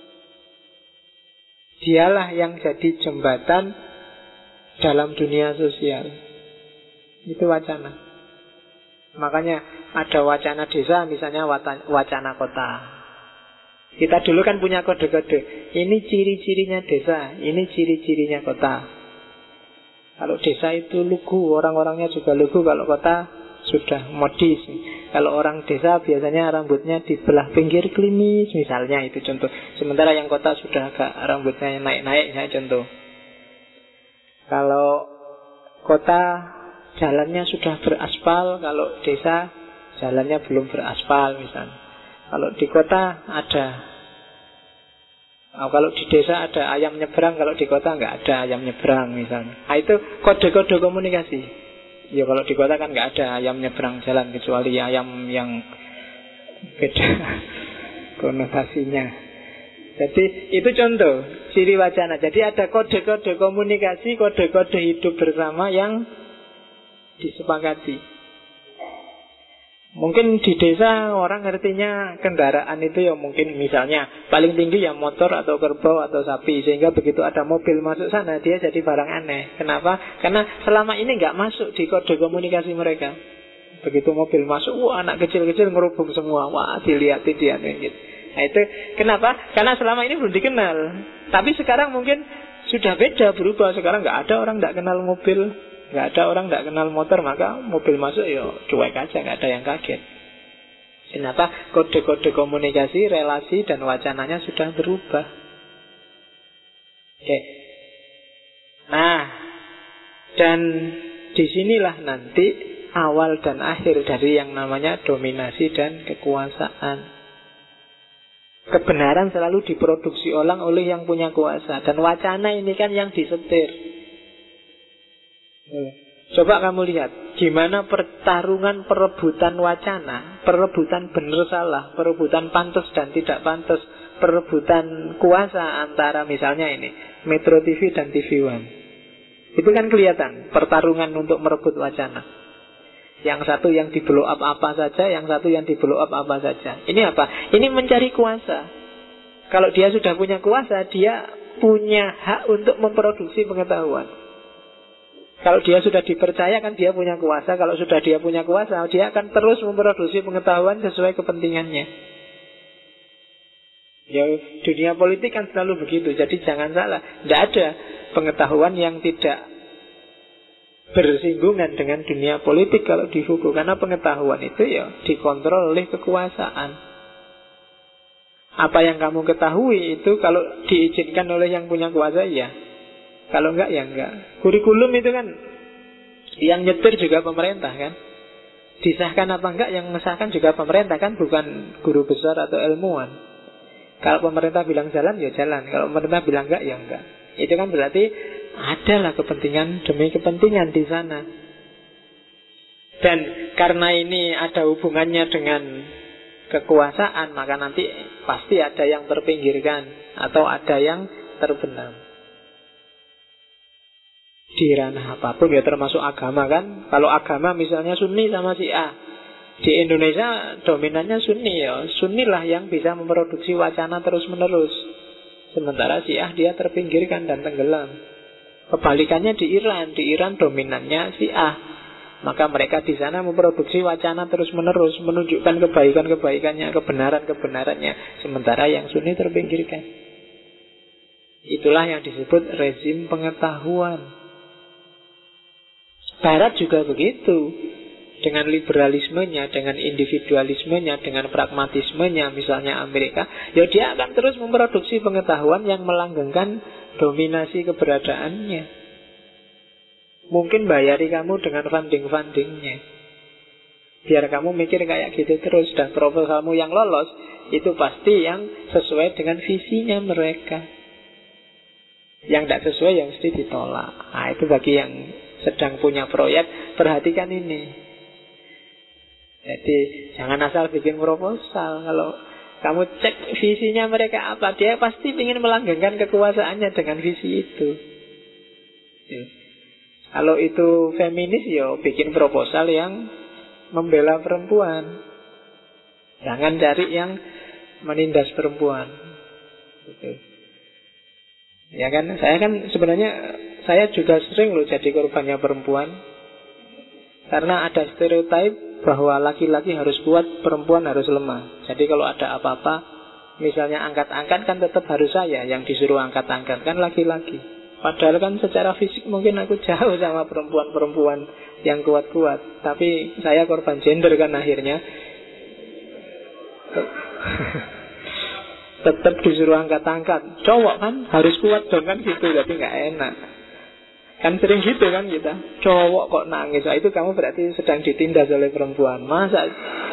Dialah yang jadi jembatan dalam dunia sosial. Itu wacana. Makanya ada wacana desa, misalnya wacana kota. Kita dulu kan punya kode-kode. Ini ciri-cirinya desa, ini ciri-cirinya kota. Kalau desa itu lugu, orang-orangnya juga lugu. Kalau kota sudah modis. Kalau orang desa biasanya rambutnya dibelah pinggir klimis, misalnya itu contoh. Sementara yang kota sudah agak rambutnya naik-naik, saya contoh. Kalau kota jalannya sudah beraspal, kalau desa jalannya belum beraspal misalnya. Kalau di kota ada, kalau di desa ada ayam nyebrang, kalau di kota nggak ada ayam nyebrang misalnya. Itu kode-kode komunikasi. Ya kalau di kota kan nggak ada ayam nyebrang jalan, kecuali ayam yang beda konotasinya. Jadi itu contoh ciri wacana. Jadi ada kode-kode komunikasi, kode-kode hidup bersama yang disepakati. Mungkin di desa orang ngertinya kendaraan itu ya mungkin misalnya paling tinggi ya motor atau kerbau atau sapi. Sehingga begitu ada mobil masuk sana, dia jadi barang aneh. Kenapa? Karena selama ini nggak masuk di kode komunikasi mereka. Begitu mobil masuk, wah anak kecil-kecil ngerubung semua. Wah dilihatin dia gitu. Nah itu kenapa? Karena selama ini belum dikenal. Tapi sekarang mungkin sudah beda, berubah. Sekarang nggak ada orang nggak kenal mobil, nggak ada orang nggak kenal motor, maka mobil masuk ya cuek aja, nggak ada yang kaget. Kenapa? Kode-kode komunikasi, relasi dan wacananya sudah berubah. Oke. Nah, dan disinilah nanti awal dan akhir dari yang namanya dominasi dan kekuasaan. Kebenaran selalu diproduksi ulang oleh yang punya kuasa. Dan wacana ini kan yang disetir. Coba kamu lihat gimana pertarungan perebutan wacana, perebutan benar salah, perebutan pantas dan tidak pantas, perebutan kuasa antara misalnya ini Metro TV dan TV One. Itu kan kelihatan pertarungan untuk merebut wacana. Yang satu yang di blow up apa saja, yang satu yang di blow up apa saja. Ini apa? Ini mencari kuasa. Kalau dia sudah punya kuasa, dia punya hak untuk memproduksi pengetahuan. Kalau dia sudah dipercaya kan dia punya kuasa. Kalau sudah dia punya kuasa, dia akan terus memproduksi pengetahuan sesuai kepentingannya. Ya, dunia politik kan selalu begitu. Jadi jangan salah, tidak ada pengetahuan yang tidak bersinggungan dengan dunia politik kalau di hukum. Karena pengetahuan itu ya dikontrol oleh kekuasaan. Apa yang kamu ketahui itu kalau diizinkan oleh yang punya kuasa ya, kalau enggak ya enggak. Kurikulum itu kan yang nyetir juga pemerintah kan. Disahkan apa enggak yang mengesahkan juga pemerintah kan, bukan guru besar atau ilmuwan. Kalau pemerintah bilang jalan ya jalan, kalau pemerintah bilang enggak ya enggak. Itu kan berarti adalah kepentingan demi kepentingan di sana. Dan karena ini ada hubungannya dengan kekuasaan, maka nanti pasti ada yang terpinggirkan atau ada yang terbenam. Di ranah apapun ya, termasuk agama kan. Kalau agama misalnya Sunni sama Syiah, di Indonesia dominannya Sunni ya. Sunni lah yang bisa memproduksi wacana terus menerus. Sementara Syiah dia terpinggirkan dan tenggelam Kebalikannya di Iran dominannya Syiah. Maka mereka di sana memproduksi wacana terus-menerus, menunjukkan kebaikan-kebaikannya, kebenaran-kebenarannya, sementara yang Sunni terpinggirkan. Itulah yang disebut rezim pengetahuan. Barat juga begitu. Dengan liberalismenya, dengan individualismenya, dengan pragmatismenya, misalnya Amerika, ya dia akan terus memproduksi pengetahuan yang melanggengkan dominasi keberadaannya. Mungkin bayari kamu dengan funding-fundingnya, biar kamu mikir kayak gitu terus. Dan proposalmu yang lolos itu pasti yang sesuai dengan visinya mereka. Yang tidak sesuai yang mesti ditolak. Nah, itu bagi yang sedang punya proyek, perhatikan ini. Jadi jangan asal bikin proposal. Kalau kamu cek visinya mereka apa, dia pasti ingin melanggengkan kekuasaannya dengan visi itu. Kalau itu feminis, ya bikin proposal yang membela perempuan. Jangan cari yang menindas perempuan. Gitu. Ya kan, saya juga sering loh jadi korbannya perempuan. Karena ada stereotip bahwa laki-laki harus kuat, perempuan harus lemah. Jadi kalau ada apa-apa, misalnya angkat-angkat, kan tetap harus saya yang disuruh angkat-angkat, kan laki-laki. Padahal kan secara fisik mungkin aku jauh sama perempuan-perempuan yang kuat-kuat. Tapi saya korban gender kan akhirnya. Tetap disuruh angkat-angkat. Cowok kan harus kuat dong kan gitu, tapi gak enak. Kan sering gitu kan kita. Cowok kok nangis, nah, itu kamu berarti sedang ditindas oleh perempuan. Masa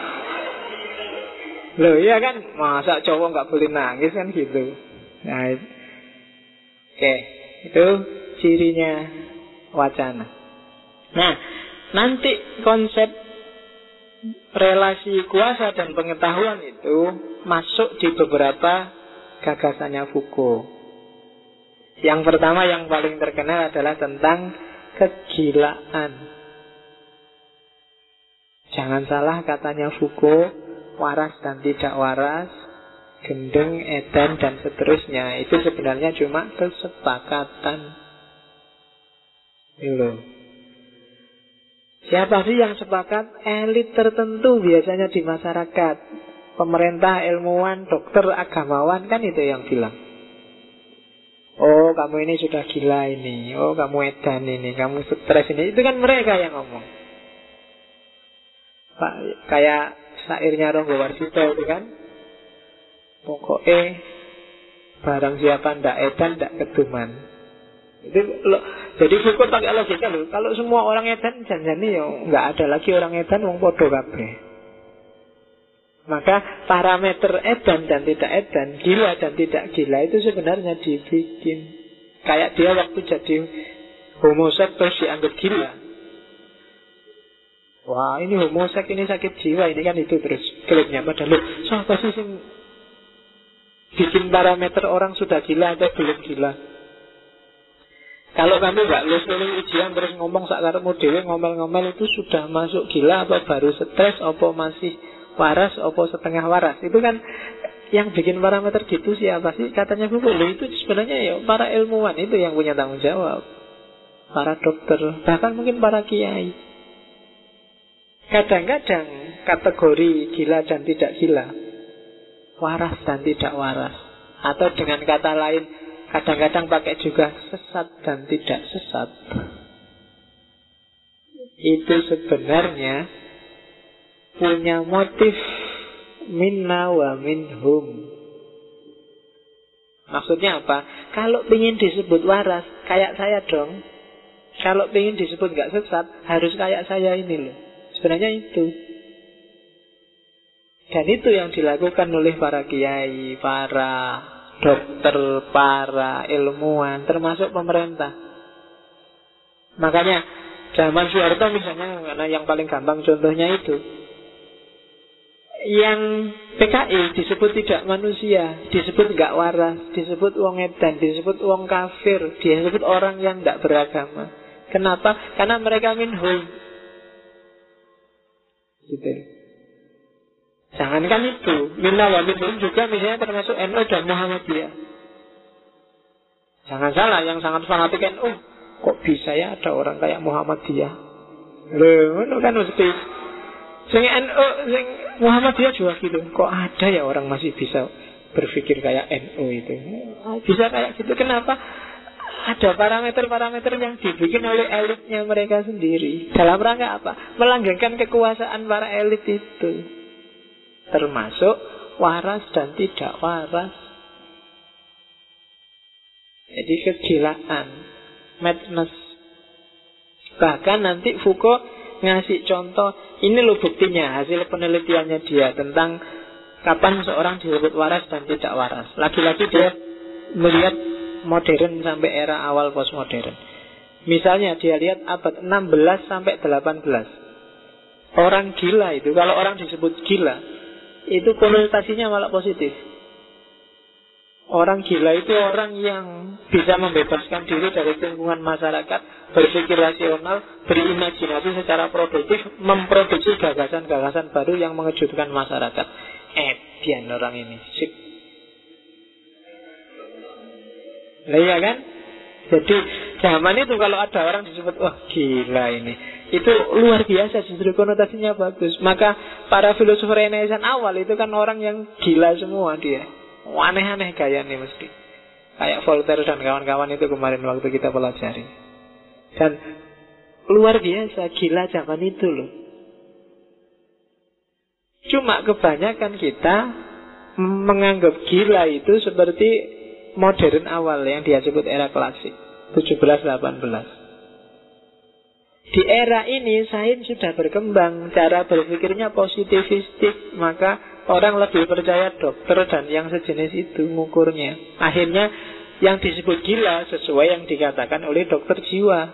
loh iya kan, masa cowok gak boleh nangis kan gitu. Nah, oke. Itu cirinya wacana. Nah, nanti konsep relasi kuasa dan pengetahuan itu masuk di beberapa gagasannya Foucault. Yang pertama yang paling terkenal adalah tentang kegilaan. Jangan salah katanya Foucault, waras dan tidak waras, gendeng, edan, dan seterusnya, itu sebenarnya cuma kesepakatan. Loh. Siapa sih yang sepakat? Elit tertentu biasanya di masyarakat. Pemerintah, ilmuwan, dokter, agamawan, kan itu yang bilang. Oh, kamu ini sudah gila ini. Oh, kamu edan ini, kamu stres ini. Itu kan mereka yang ngomong. Pak, kayak syairnya Ronggo Warsito itu kan. Pokoknya barang siapa ndak edan ndak keduman. Itu loh, jadi Foucault pakai logika loh. Kalau semua orang edan janjane ya nggak ada lagi orang edan wong podo kabeh. Maka parameter edan dan tidak edan, gila dan tidak gila itu sebenarnya dibikin. Kayak dia waktu jadi homoseks terus dianggap gila. Wah, ini homoseks, ini sakit jiwa, ini kan itu terus klaimnya. Padahal siapa sih yang bikin parameter orang sudah gila atau belum gila? Kalau kamu nggak lulus ujian terus ngomong sakarepmu dhewe ngomel-ngomel, itu sudah masuk gila apa baru stres apa masih waras apa setengah waras? Itu kan yang bikin parameter gitu siapa sih? Katanya Foucault, itu sebenarnya ya para ilmuwan itu yang punya tanggung jawab. Para dokter, bahkan mungkin para kiai. Kadang-kadang kategori gila dan tidak gila, waras dan tidak waras, atau dengan kata lain kadang-kadang pakai juga sesat dan tidak sesat, itu sebenarnya punya motif minna wa minhum. Maksudnya apa? Kalau ingin disebut waras, kayak saya dong. Kalau ingin disebut gak sesat, harus kayak saya ini loh. Sebenarnya itu. Dan itu yang dilakukan oleh para kiai, para dokter, para ilmuwan, termasuk pemerintah. Makanya zaman Soeharto misalnya, karena yang paling gampang contohnya itu, yang PKI disebut tidak manusia, disebut gak waras, disebut wong edan, disebut wong kafir, disebut orang yang tidak beragama. Kenapa? Karena mereka minhum. Gitu. Jangankan itu, minna wa minhum juga misalnya termasuk NU dan Muhammadiyah. Jangan salah, yang sangat fanatik NU kok bisa ya ada orang kayak Muhammadiyah? Loh, kan mesti sing NU, sing Muhammadiyah juga gitu. Kok ada ya orang masih bisa berpikir kayak NU itu? Bisa kayak gitu, kenapa? Ada parameter-parameter yang dibikin oleh elitnya mereka sendiri. Dalam rangka apa? Melanggengkan kekuasaan para elit itu. Termasuk waras dan tidak waras. Jadi kegilaan, madness. Bahkan nanti Foucault ngasih contoh, ini loh buktinya, hasil penelitiannya dia tentang kapan seorang disebut waras dan tidak waras. Lagi-lagi dia melihat modern sampai era awal postmodern. Misalnya dia lihat abad 16 sampai 18. Orang gila itu, kalau orang disebut gila, itu konotasinya malah positif. Orang gila itu orang yang bisa membebaskan diri dari lingkungan masyarakat, berpikir rasional, berimajinasi secara produktif, memproduksi gagasan-gagasan baru yang mengejutkan masyarakat. Edian orang ini, sip. Nah, iya kan? Jadi zaman itu kalau ada orang disebut wah gila ini, itu luar biasa, justru konotasinya bagus. Maka para filosof Renaissance awal itu kan orang yang gila semua dia. Aneh-aneh gaya nih mesti. Kayak Voltaire dan kawan-kawan itu kemarin waktu kita pelajari. Dan luar biasa gila zaman itu loh. Cuma kebanyakan kita menganggap gila itu seperti modern awal yang dia sebut era klasik 17-18. Di era ini sains sudah berkembang, cara berpikirnya positivistik, maka orang lebih percaya dokter dan yang sejenis itu ngukurnya. Akhirnya yang disebut gila sesuai yang dikatakan oleh dokter jiwa.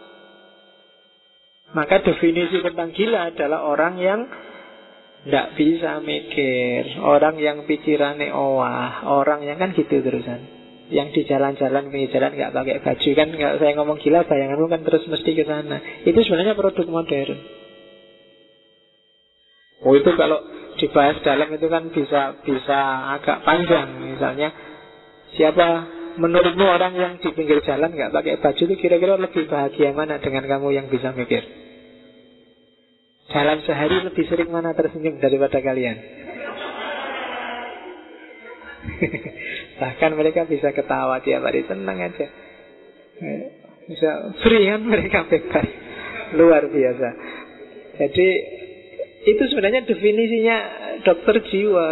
Maka definisi tentang gila adalah orang yang tidak bisa mikir, orang yang pikirannya owah, orang yang kan gitu terusan. Yang di jalan-jalan, pinggir jalan nggak pakai baju kan, kalau saya ngomong gila bayanganmu kan terus mesti ke sana. Itu sebenarnya produk modern. Oh itu kalau dibahas dalam itu kan bisa agak panjang. Misalnya siapa menurutmu orang yang di pinggir jalan nggak pakai baju itu kira-kira lebih bahagia mana dengan kamu yang bisa mikir? Dalam sehari lebih sering mana tersenyum daripada kalian? Bahkan mereka bisa ketawa tiap hari, tenang aja, bisa free kan, mereka bebas. Luar biasa. Jadi itu sebenarnya definisinya dokter jiwa.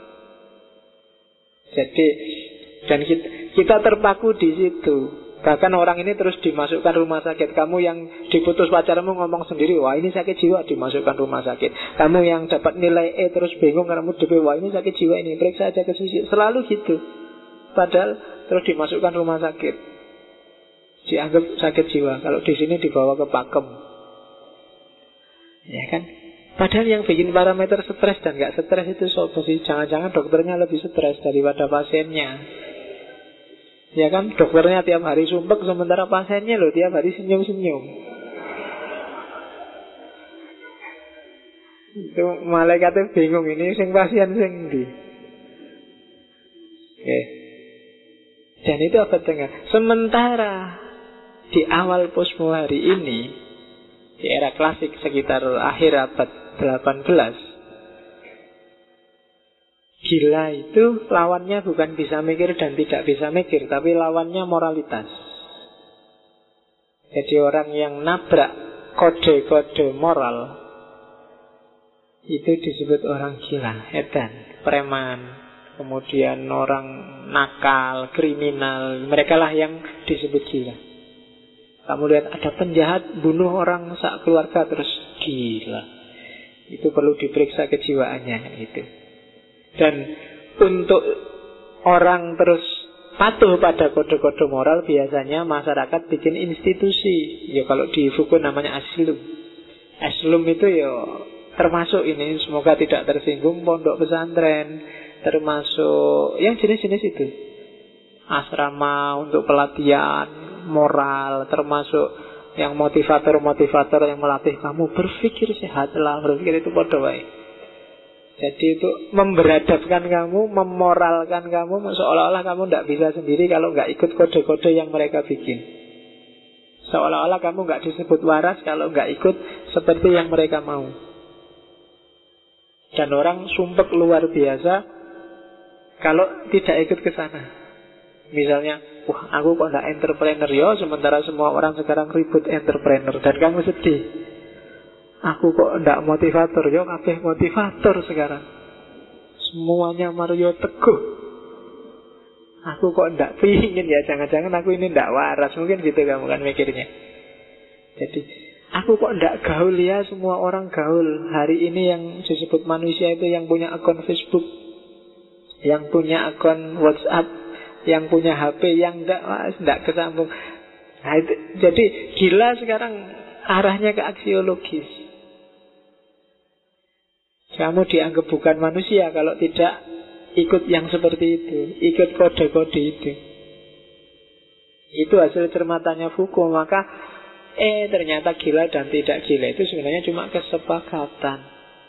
Jadi dan kita terpaku di situ. Bahkan orang ini terus dimasukkan rumah sakit. Kamu yang diputus pacarmu ngomong sendiri, wah ini sakit jiwa, dimasukkan rumah sakit. Kamu yang dapat nilai E terus bingung karena kamu DP, wah ini sakit jiwa ini, periksa aja ke sisi. Selalu gitu. Padahal terus dimasukkan rumah sakit, dianggap sakit jiwa. Kalau di sini dibawa ke pakem, ya kan? Padahal yang bikin parameter stres dan gak stres itu sopo sih? Jangan-jangan dokternya lebih stres daripada pasiennya. Ya kan, dokternya tiap hari sumpek, sementara pasiennya loh tiap hari senyum-senyum. Itu malaikatnya bingung, ini sing pasien sing di. Oke. Dan itu abad tengah. Sementara di awal posmo hari ini, di era klasik sekitar akhir abad 18, gila itu lawannya bukan bisa mikir dan tidak bisa mikir, tapi lawannya moralitas. Jadi orang yang nabrak kode-kode moral itu disebut orang gila, edan, preman, kemudian orang nakal, kriminal. Mereka lah yang disebut gila. Kamu lihat ada penjahat bunuh orang sak keluarga terus gila. Itu perlu diperiksa kejiwaannya itu. Dan untuk orang terus patuh pada kode-kode moral, biasanya masyarakat bikin institusi. Ya kalau di Foucault namanya aslum. Aslum itu ya termasuk ini, semoga tidak tersinggung, pondok pesantren, termasuk yang jenis-jenis itu. Asrama untuk pelatihan moral, termasuk yang motivator-motivator yang melatih kamu berpikir sehatlah, berpikir itu podo wae. Jadi itu memberadabkan kamu, memoralkan kamu, seolah-olah kamu tidak bisa sendiri kalau nggak ikut kode-kode yang mereka bikin. Seolah-olah kamu nggak disebut waras kalau nggak ikut seperti yang mereka mau. Dan orang sumpek luar biasa kalau tidak ikut ke sana. Misalnya, wah aku kok nggak entrepreneur ya, sementara semua orang sekarang ribut entrepreneur. Dan kamu sedih. Aku kok nggak motivator ya, kabeh motivator sekarang. Semuanya Mario Teguh. Aku kok ndak pingin ya, jangan-jangan aku ini ndak waras. Mungkin gitu kamu kan mikirnya. Jadi aku kok ndak gaul ya, semua orang gaul. Hari ini yang disebut manusia itu yang punya akun Facebook, yang punya akun WhatsApp, yang punya HP, yang ndak kesambung. Nah, itu, jadi gila sekarang arahnya ke aksiologis. Kamu dianggap bukan manusia kalau tidak ikut yang seperti itu, ikut kode-kode itu. Itu hasil cermatannya Foucault. Maka ternyata gila dan tidak gila itu sebenarnya cuma kesepakatan.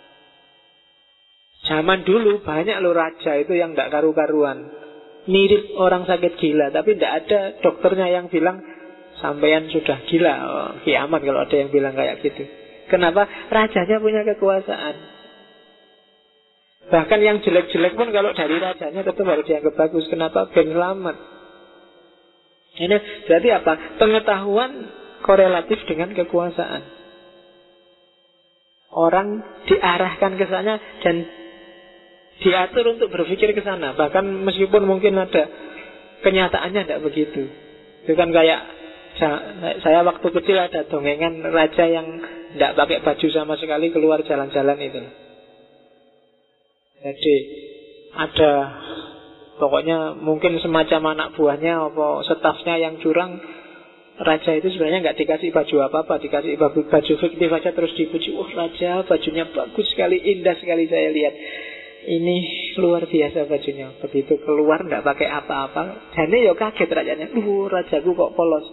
Zaman dulu banyak loh raja itu yang tidak karu-karuan, mirip orang sakit gila, tapi tidak ada dokternya yang bilang sampean sudah gila. Kiamat kalau ada yang bilang kayak gitu. Kenapa? Rajanya punya kekuasaan. Bahkan yang jelek-jelek pun kalau dari rajanya tetap harus dianggap bagus. Kenapa? Ben selamat. Ini berarti apa? Pengetahuan korelatif dengan kekuasaan. Orang diarahkan ke sana dan diatur untuk berpikir ke sana. Bahkan meskipun mungkin ada kenyataannya tidak begitu. Itu kan kayak saya waktu kecil ada dongengan raja yang tidak pakai baju sama sekali keluar jalan-jalan itu. Jadi ada pokoknya mungkin semacam anak buahnya atau stafnya yang curang. Raja itu sebenarnya nggak dikasih baju apa-apa, dikasih baju fiktif aja terus dipuji. Oh raja bajunya bagus sekali, indah sekali saya lihat. Ini luar biasa bajunya. Begitu keluar nggak pakai apa-apa. Jadi ya kaget rajanya. Rajaku kok polos.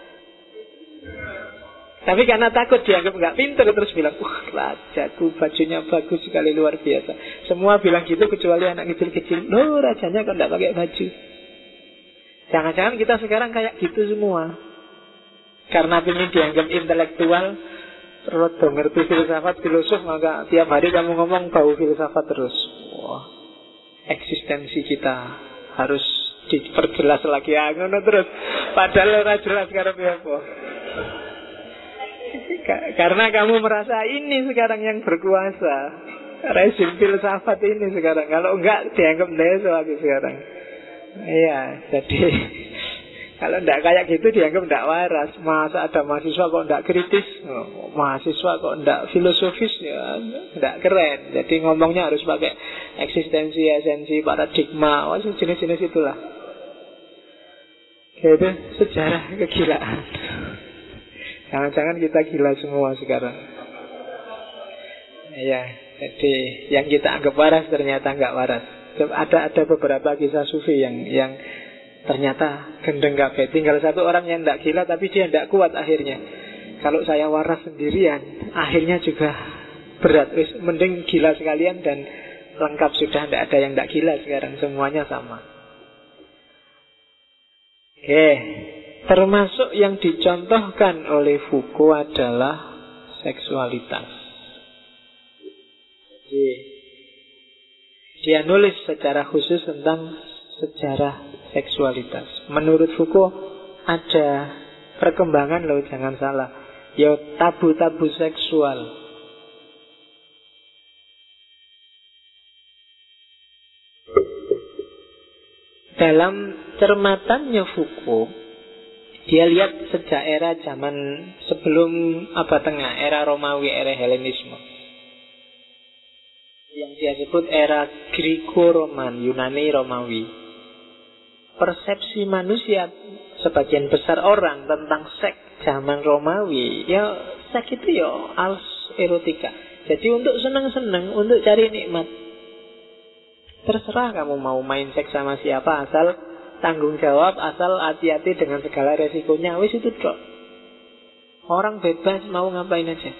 Tapi karena takut dianggap nggak pintar terus bilang, rajaku bajunya bagus sekali, luar biasa. Semua bilang gitu kecuali anak kecil-kecil. Rajanya kok nggak pakai baju. Jangan-jangan kita sekarang kayak gitu semua. Karena ingin dianggap intelektual, terus ngerti filsafat, filosof, maka tiap hari kamu ngomong bau filsafat terus. Wah, eksistensi kita harus diperjelas lagi. Terus, padahal ora jelas karep apa. Karena kamu merasa ini sekarang yang berkuasa, rezim filsafat ini sekarang. Kalau enggak dianggap deso aku sekarang. Iya, jadi kalau enggak kayak gitu dianggap enggak waras. Masa ada mahasiswa kok enggak kritis, mahasiswa kok enggak filosofis, ya enggak keren. Jadi ngomongnya harus pakai eksistensi, esensi, paradigma, jenis-jenis itulah. Itu sejarah kegilaan. Jangan-jangan kita gila semua sekarang. Ya, jadi yang kita anggap waras ternyata enggak waras. Ada beberapa kisah sufi yang ternyata gendeng kabeh. Tinggal satu orang yang enggak gila tapi dia enggak kuat akhirnya. Kalau saya waras sendirian, akhirnya juga berat. Mending gila sekalian dan lengkap sudah, enggak ada yang enggak gila sekarang, semuanya sama. Oke. Termasuk yang dicontohkan oleh Foucault adalah seksualitas. Jadi, dia nulis secara khusus tentang sejarah seksualitas. Menurut Foucault ada perkembangan loh, jangan salah. Ya tabu-tabu seksual. Dalam cermatannya Foucault, dia lihat sejak era zaman sebelum Abad Tengah, era Romawi, era Helenisme, yang dia sebut era Greko-Roman, Yunani Romawi. Persepsi manusia sebagian besar orang tentang seks zaman Romawi, ya seks itu ya als erotika. Jadi untuk senang-senang, untuk cari nikmat. Terserah kamu mau main seks sama siapa, asal tanggung jawab, asal hati-hati dengan segala resikonya. Wis itu dok. Orang bebas mau ngapain aja,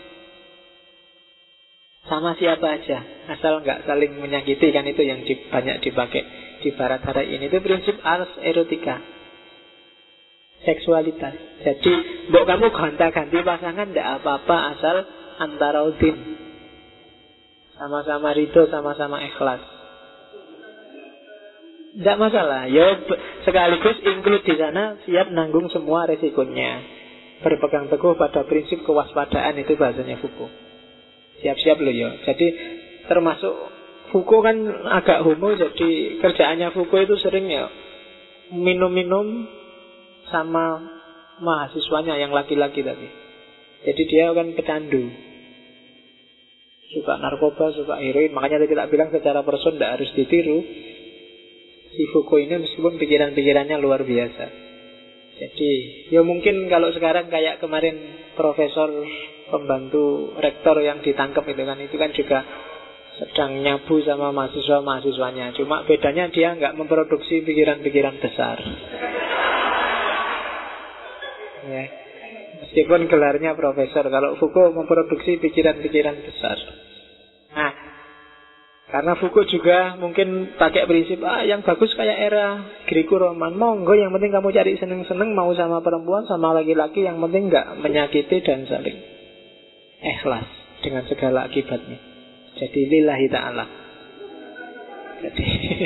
sama siapa aja, asal nggak saling menyakiti. Kan itu yang banyak dipakai di barat hari ini. Itu prinsip ars erotika. seksualitas. Jadi mbok kamu gonta-ganti pasangan ndak apa-apa asal antara udin. Sama-sama ridho, sama-sama ikhlas. Ndak masalah. Ya sekaligus include di sana, siap nanggung semua resikonya. Berpegang teguh pada prinsip kewaspadaan, itu bahasanya Foucault. Siap-siap loh ya. Jadi termasuk Foucault kan agak homo, jadi kerjaannya Foucault itu sering ya minum-minum sama mahasiswanya yang laki-laki tadi. Jadi dia kan pecandu, suka narkoba, suka heroin. Makanya tadi tak bilang secara person tidak harus ditiru. Si Foucault ini meskipun pikiran-pikirannya luar biasa. Jadi ya mungkin kalau sekarang kayak kemarin profesor pembantu rektor yang ditangkap itu kan juga sedang nyabu sama mahasiswa-mahasiswanya. Cuma bedanya dia nggak memproduksi pikiran-pikiran besar. Ya. Meskipun gelarnya profesor, kalau Foucault memproduksi pikiran-pikiran besar. Nah, karena Foucault juga mungkin pakai prinsip yang bagus kayak era Greco-Roman. Monggo, yang penting kamu cari seneng-seneng, mau sama perempuan, sama laki-laki, yang penting nggak menyakiti dan saling ikhlas dengan segala akibatnya. Jadi lillahi ta'ala. Jadi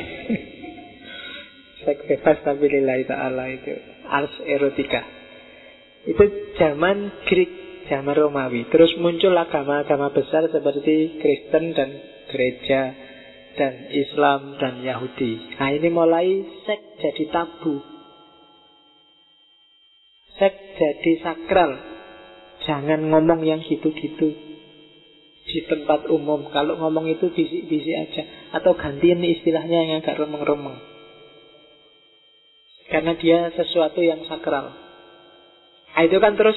seks bebas tapi lillahi ta'ala, itu ars erotika. Itu zaman Greek, zaman Romawi. Terus muncul agama-agama besar seperti Kristen dan gereja dan Islam dan Yahudi. Nah ini mulai seks jadi tabu, seks jadi sakral. Jangan ngomong yang gitu-gitu di tempat umum. Kalau ngomong itu bisik-bisik aja, atau gantiin istilahnya yang agak remeng-remeng, karena dia sesuatu yang sakral. Nah itu kan terus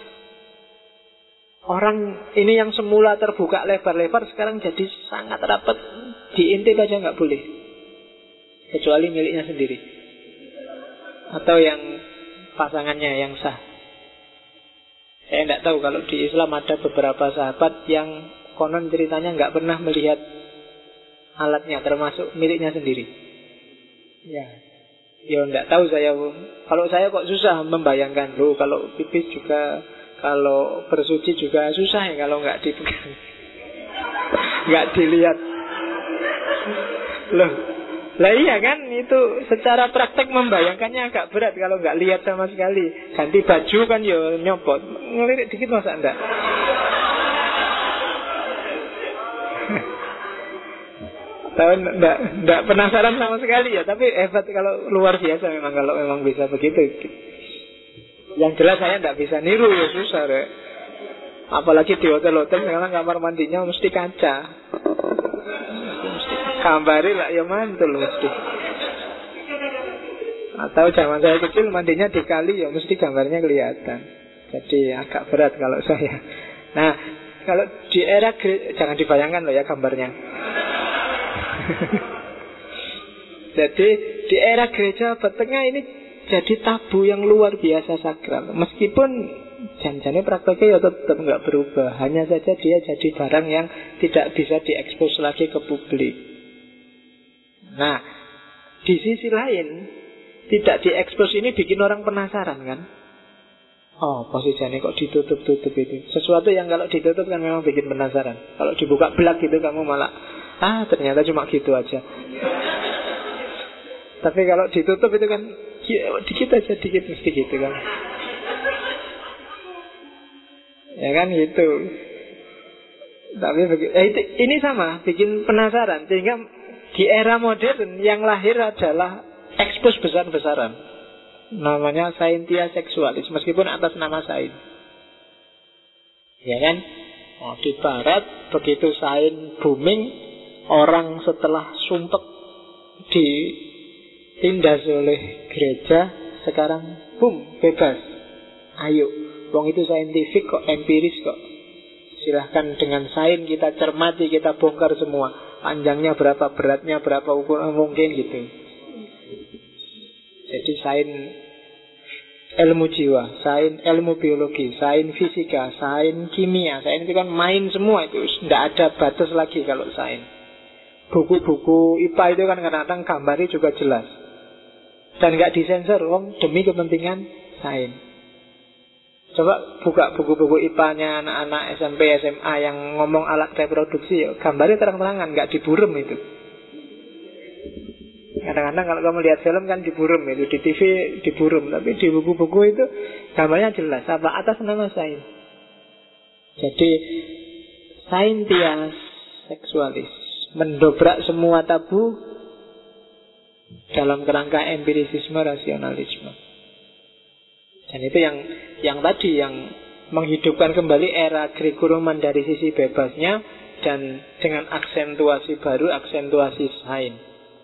orang ini yang semula terbuka lebar-lebar sekarang jadi sangat rapat. Diintip aja nggak boleh, kecuali miliknya sendiri atau yang pasangannya yang sah. Saya tidak tahu kalau di Islam ada beberapa sahabat yang konon ceritanya nggak pernah melihat alatnya, termasuk miliknya sendiri. Ya tidak tahu saya. Kalau saya kok susah membayangkan loh, kalau pipis juga, kalau bersuci juga susah ya kalau nggak dipegang, nggak dilihat. Loh, lah iya kan, itu secara praktek membayangkannya agak berat kalau nggak lihat sama sekali. Ganti baju kan ya nyopot, ngelirik dikit masa enggak? Tahu enggak penasaran sama sekali ya, tapi hebat kalau luar biasa memang kalau memang bisa begitu. Yang jelas saya enggak bisa niru, ya susah deh. Apalagi di hotel-hotel sekarang kamar mandinya mesti kaca. Gambari lah ya mantul mesti. Atau zaman saya kecil mandinya di kali ya mesti gambarnya kelihatan. Jadi agak berat kalau saya. Nah, kalau di era jangan dibayangkan loh ya gambarnya. Jadi di era gereja abad tengah ini jadi tabu yang luar biasa sakral. Meskipun janjane prakteknya ya tetap nggak berubah. Hanya saja dia jadi barang yang tidak bisa diekspos lagi ke publik. Nah, di sisi lain tidak diekspos ini bikin orang penasaran kan? Oh, posisinya kok ditutup-tutup itu. Sesuatu yang kalau ditutup kan memang bikin penasaran. Kalau dibuka belak gitu kamu malah ternyata cuma gitu aja. Tapi kalau ditutup itu kan dikit aja, dikit mesti gitu kan. Ya kan gitu. Tapi ini sama, bikin penasaran. Sehingga di era modern yang lahir adalah ekspos besar-besaran. Namanya scientia seksualis, meskipun atas nama sains. Ya kan? Oh, di barat begitu sains booming, orang setelah sumpek ditindas oleh gereja, sekarang boom, bebas. Ayo, wong itu saintifik kok, empiris kok. Silahkan dengan sains kita cermati, kita bongkar semua. Panjangnya berapa, beratnya berapa, ukuran mungkin gitu. Jadi sains ilmu jiwa, sains ilmu biologi, sains fisika, sains kimia. Sains itu kan main semua itu, tidak ada batas lagi kalau sains. Buku-buku IPA itu kan kadang-kadang gambarnya juga jelas dan nggak disensor, demi kepentingan sains. Coba buka buku-buku IPA-nya anak-anak SMP, SMA yang ngomong alat reproduksi, ya, gambarnya terang-terangan, nggak diburem itu. Kadang-kadang kalau kamu lihat film kan diburem itu, di TV diburem, tapi di buku-buku itu gambarnya jelas, apa atas nama sains. Jadi saintias seksualis mendobrak semua tabu dalam kerangka empirisisme, rasionalisme. Dan itu yang tadi yang menghidupkan kembali era Grekuruman dari sisi bebasnya dan dengan aksentuasi baru, aksentuasi sains.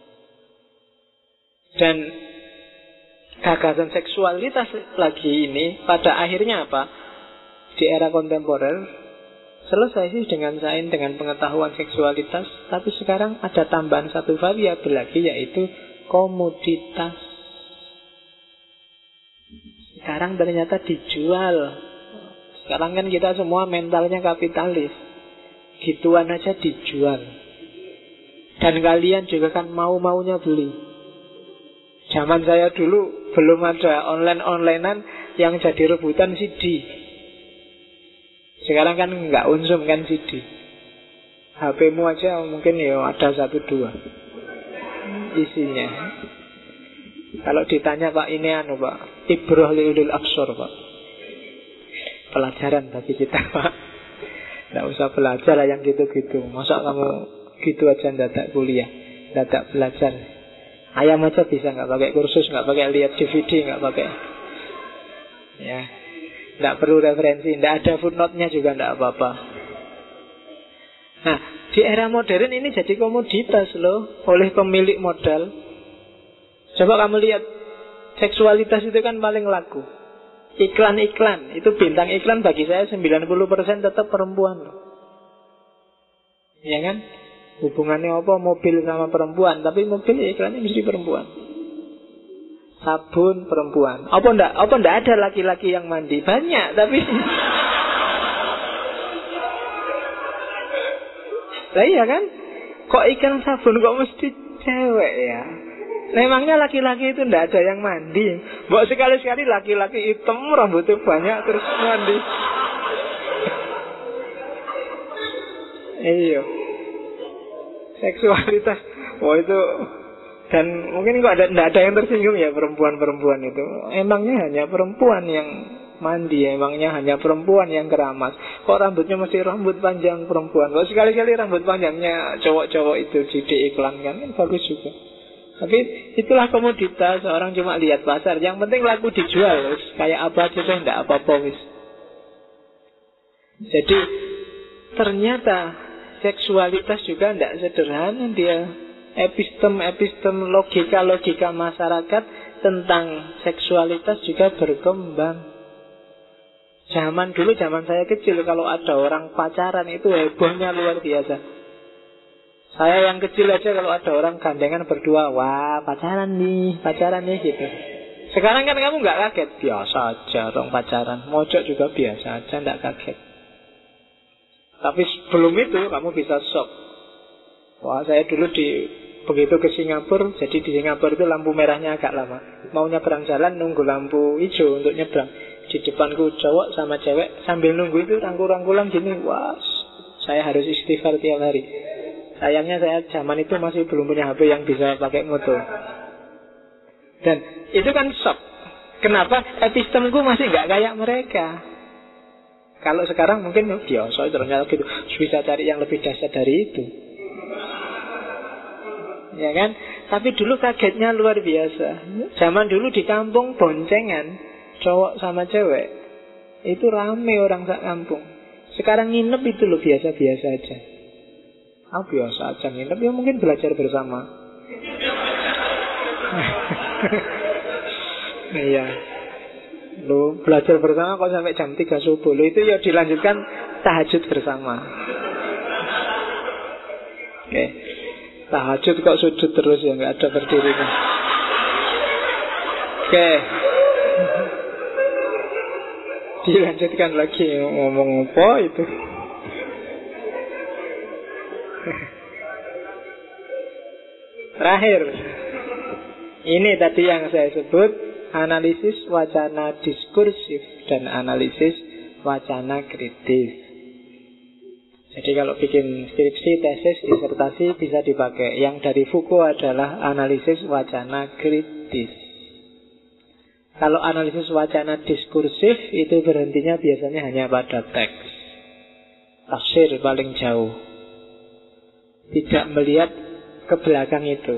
Dan gagasan seksualitas lagi ini pada akhirnya apa? Di era kontemporer selesai sih dengan sains, dengan pengetahuan seksualitas, tapi sekarang ada tambahan satu variabel lagi, yaitu komoditas. Sekarang ternyata dijual. Sekarang kan kita semua mentalnya kapitalis, gituan aja dijual. Dan kalian juga kan mau-maunya beli. Zaman saya dulu belum ada online-onlinean yang jadi rebutan CD. Sekarang kan nggak unsum kan CD. HP-mu aja mungkin ya ada 1-2 isinya. Kalau ditanya Pak, ini Pak, Ibrah liul absor Pak, pelajaran bagi kita Pak. Nggak usah belajar lah yang gitu-gitu. Masa kamu gitu aja dadak kuliah, dadak belajar. Ayam aja bisa, nggak pakai kursus, nggak pakai lihat DVD, nggak pakai, ya, nggak perlu referensi, nggak ada footnote-nya juga nggak apa-apa. Nah, di era modern ini jadi komoditas loh oleh pemilik modal. Coba kamu lihat, seksualitas itu kan paling laku. Iklan-iklan, itu bintang iklan bagi saya 90% tetap perempuan loh. Ya kan? Hubungannya apa mobil sama perempuan, tapi mobil iklannya mesti perempuan. Sabun perempuan. Apa ndak ada laki-laki yang mandi? Banyak, tapi lah iya kan? Kok iklan sabun kok mesti cewek ya? Memangnya laki-laki itu ndak ada yang mandi? Mbok sekali-sekali laki-laki hitam rambutnya banyak terus mandi. Iya. Seksualitas, itu. Dan mungkin kok tidak ada yang tersinggung ya perempuan-perempuan itu. Emangnya hanya perempuan yang mandi, emangnya hanya perempuan yang keramas. Kok rambutnya mesti rambut panjang perempuan? Kok sekali-kali rambut panjangnya cowok-cowok itu diiklankan, kan bagus juga. Tapi itulah komoditas, orang cuma lihat pasar. Yang penting laku dijual, kayak apa aja tidak apa-apa wis. Jadi ternyata seksualitas juga tidak sederhana dia. Epistem-epistem, logika-logika masyarakat tentang seksualitas juga berkembang. Zaman dulu, zaman saya kecil, kalau ada orang pacaran itu hebohnya luar biasa. Saya yang kecil aja kalau ada orang gandengan berdua, wah pacaran nih gitu. Sekarang kan kamu nggak kaget, biasa aja orang pacaran. Mojok juga biasa aja, nggak kaget. Tapi sebelum itu kamu bisa shock. Wah, saya dulu begitu ke Singapura, jadi di Singapura itu lampu merahnya agak lama. Mau nyebrang jalan nunggu lampu hijau untuk nyebrang. Di depanku cowok sama cewek sambil nunggu itu rangkul-rangkulan gini. Wah, saya harus istighfar tiap hari. Sayangnya saya zaman itu masih belum punya HP yang bisa pakai moto. Dan itu kan shock. Kenapa? Epistemku masih nggak kayak mereka. Kalau sekarang mungkin biasa ternyata gitu, bisa cari yang lebih dahsyat dari itu. Ya kan? Tapi dulu kagetnya luar biasa. Zaman dulu di kampung boncengan cowok sama cewek itu rame orang sak kampung. Sekarang nginep itu loh biasa-biasa aja. Biasa aja nginep, ya mungkin belajar bersama. Iya. Lo belajar bersama kok sampai jam 3 subuh. Lo itu ya dilanjutkan tahajud bersama. Oke. Tahajud kok sujud terus ya, nggak ada berdirinya. Oke. Dilanjutkan lagi, ngomong apa itu. Terakhir, ini tadi yang saya sebut analisis wacana diskursif dan analisis wacana kritis. Jadi kalau bikin skripsi, tesis, disertasi bisa dipakai. Yang dari Foucault adalah analisis wacana kritis. Kalau analisis wacana diskursif itu berhentinya biasanya hanya pada teks, tafsir paling jauh, tidak melihat ke belakang itu,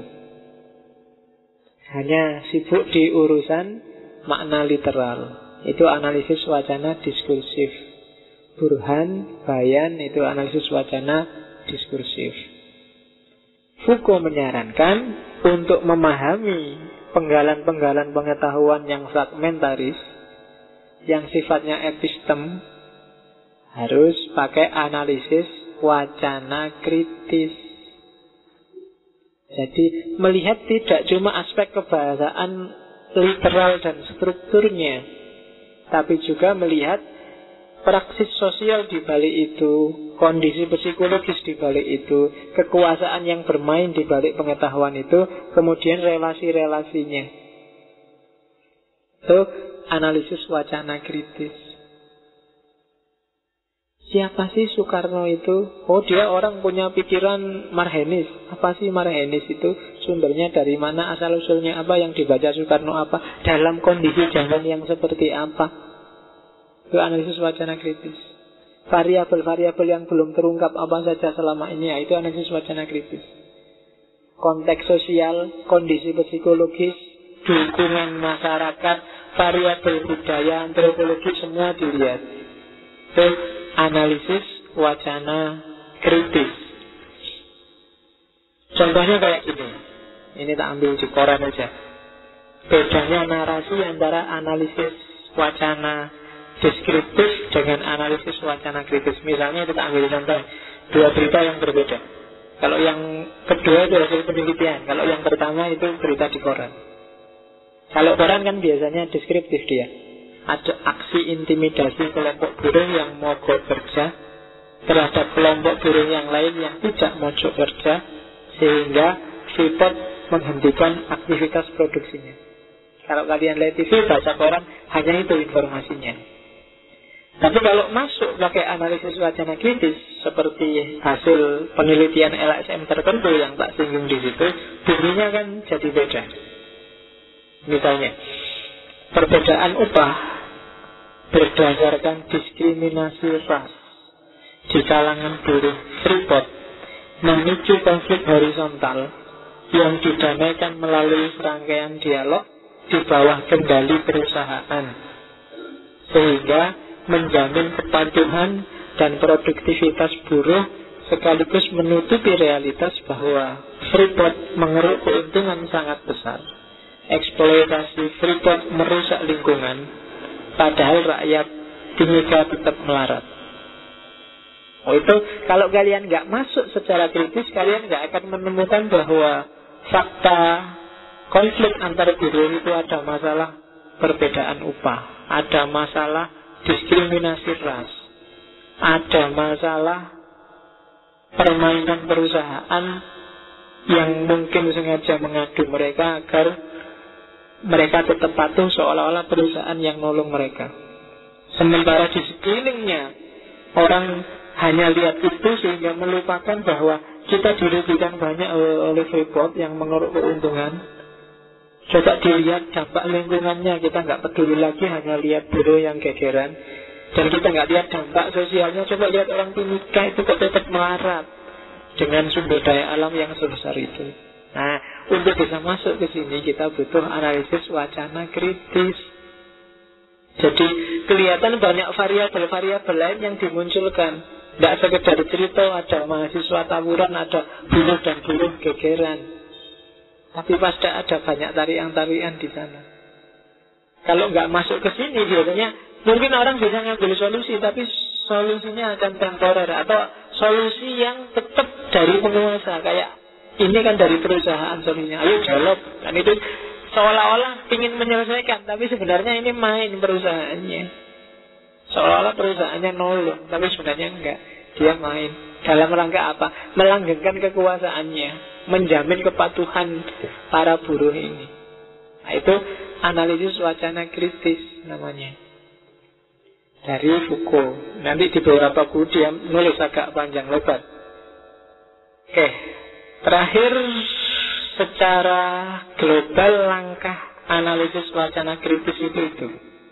hanya sibuk di urusan makna literal. Itu analisis wacana diskursif. Burhan, bayan, itu analisis wacana diskursif. Foucault menyarankan untuk memahami penggalan-penggalan pengetahuan yang fragmentaris, yang sifatnya epistem, harus pakai analisis wacana kritis. Jadi melihat tidak cuma aspek kebahasaan literal dan strukturnya, tapi juga melihat praksis sosial di balik itu, kondisi psikologis di balik itu, kekuasaan yang bermain di balik pengetahuan itu, kemudian relasi-relasinya. Itu analisis wacana kritis. Siapa sih Soekarno itu? Oh, dia orang punya pikiran marhenis. Apa sih marhenis itu? Sumbernya dari mana? Asal-usulnya apa? Yang dibaca Soekarno apa? Dalam kondisi zaman yang seperti apa? Itu analisis wacana kritis. Variabel-variabel yang belum terungkap apa saja selama ini, itu analisis wacana kritis. Konteks sosial, kondisi psikologis, dukungan masyarakat, variabel budaya, antropologi, semua dilihat. Itu analisis wacana kritis. Contohnya kayak gini. Ini tak ambil di koran aja. Bedanya narasi antara analisis wacana deskriptif dengan analisis wacana kritis. Misalnya kita ambil contoh dua berita yang berbeda. Kalau yang kedua itu hasil penelitian. Kalau yang pertama itu berita di koran. Kalau koran kan biasanya deskriptif dia. Ada aksi intimidasi kelompok buruh yang mogok kerja terhadap kelompok buruh yang lain yang tidak mogok kerja, sehingga Freeport menghentikan aktivitas produksinya. Kalau kalian lihat TV, baca koran, hanya itu informasinya. Tapi kalau masuk pakai analisis wacana kritis, seperti hasil penelitian LSM tertentu yang tak singgung di situ, bunyinya kan jadi beda. Misalnya, perbedaan upah berdasarkan diskriminasi ras di kalangan buruh Freeport memicu konflik horizontal yang didamaikan melalui serangkaian dialog di bawah kendali perusahaan, sehingga menjamin kepatuhan dan produktivitas buruh sekaligus menutupi realitas bahwa Freeport mengeruk keuntungan sangat besar. Eksploitasi Freeport merusak lingkungan, padahal rakyat Timika tetap melarat. Oh, itu kalau kalian nggak masuk secara kritis, kalian nggak akan menemukan bahwa fakta konflik antar buruh itu ada masalah perbedaan upah, ada masalah diskriminasi ras, ada masalah permainan perusahaan yang mungkin sengaja mengadu mereka agar mereka tetap patuh seolah-olah perusahaan yang nolong mereka. Sementara di sekelilingnya orang hanya lihat itu sehingga melupakan bahwa kita dirugikan banyak oleh Freeport yang mengeruk keuntungan. Coba dilihat dampak lingkungannya, kita nggak peduli lagi, hanya lihat buruh yang gegeran. Dan kita nggak lihat dampak sosialnya. Coba lihat orang Timika itu kok tetap melarat dengan sumber daya alam yang sebesar itu. Nah, untuk bisa masuk ke sini kita butuh analisis wacana kritis. Jadi kelihatan banyak variabel-variabel lain yang dimunculkan. Tidak sekedar cerita ada mahasiswa tawuran, ada buruh dan buruh gegeran, tapi pasti ada banyak tarian-tarian di sana. Kalau nggak masuk ke sini biasanya mungkin orang bisa ngambil solusi, tapi solusinya akan temporer atau solusi yang tetap dari penguasa. Kayak ini kan dari perusahaan solusinya, ayo jawab. Dan itu seolah-olah ingin menyelesaikan, tapi sebenarnya ini main perusahaannya. Seolah-olah perusahaannya nolong, tapi sebenarnya enggak. Dia main. Dalam rangka apa? Melanggengkan kekuasaannya, menjamin kepatuhan para buruh ini. Nah, itu analisis wacana kritis namanya, dari Foucault. Nanti di beberapa buku dia nulis agak panjang lebar. Oke, terakhir secara global langkah analisis wacana kritis itu.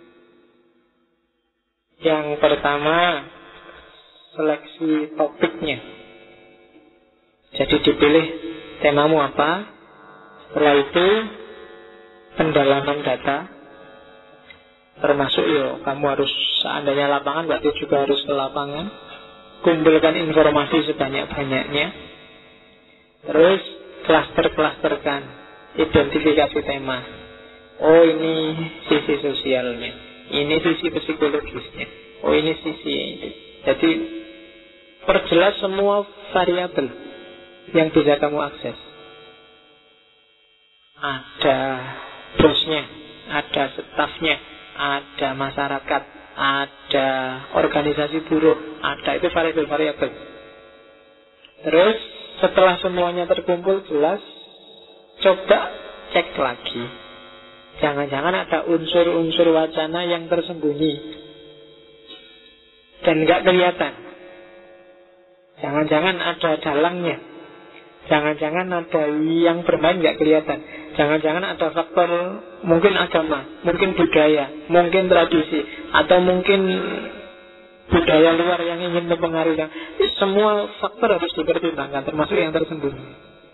Yang pertama, seleksi topiknya. Jadi dipilih temamu apa. Setelah itu pendalaman data, termasuk kamu harus, seandainya lapangan berarti juga harus ke lapangan, kumpulkan informasi sebanyak-banyaknya. Terus klaster-klasterkan, identifikasi tema. Oh, ini sisi sosialnya, ini sisi psikologisnya, oh ini sisi itu. Jadi perjelas semua variabel yang bisa kamu akses. Ada bosnya, ada stafnya, ada masyarakat, ada organisasi buruh, ada, itu variabel-variabel. Terus setelah semuanya terkumpul jelas, coba cek lagi. Jangan-jangan ada unsur-unsur wacana yang tersembunyi dan nggak kelihatan. Jangan-jangan ada dalangnya. Jangan-jangan ada yang bermain nggak kelihatan. Jangan-jangan ada faktor mungkin agama, mungkin budaya, mungkin tradisi, atau mungkin budaya luar yang ingin mempengaruhi. Semua faktor harus dipertimbangkan, termasuk yang tersembunyi.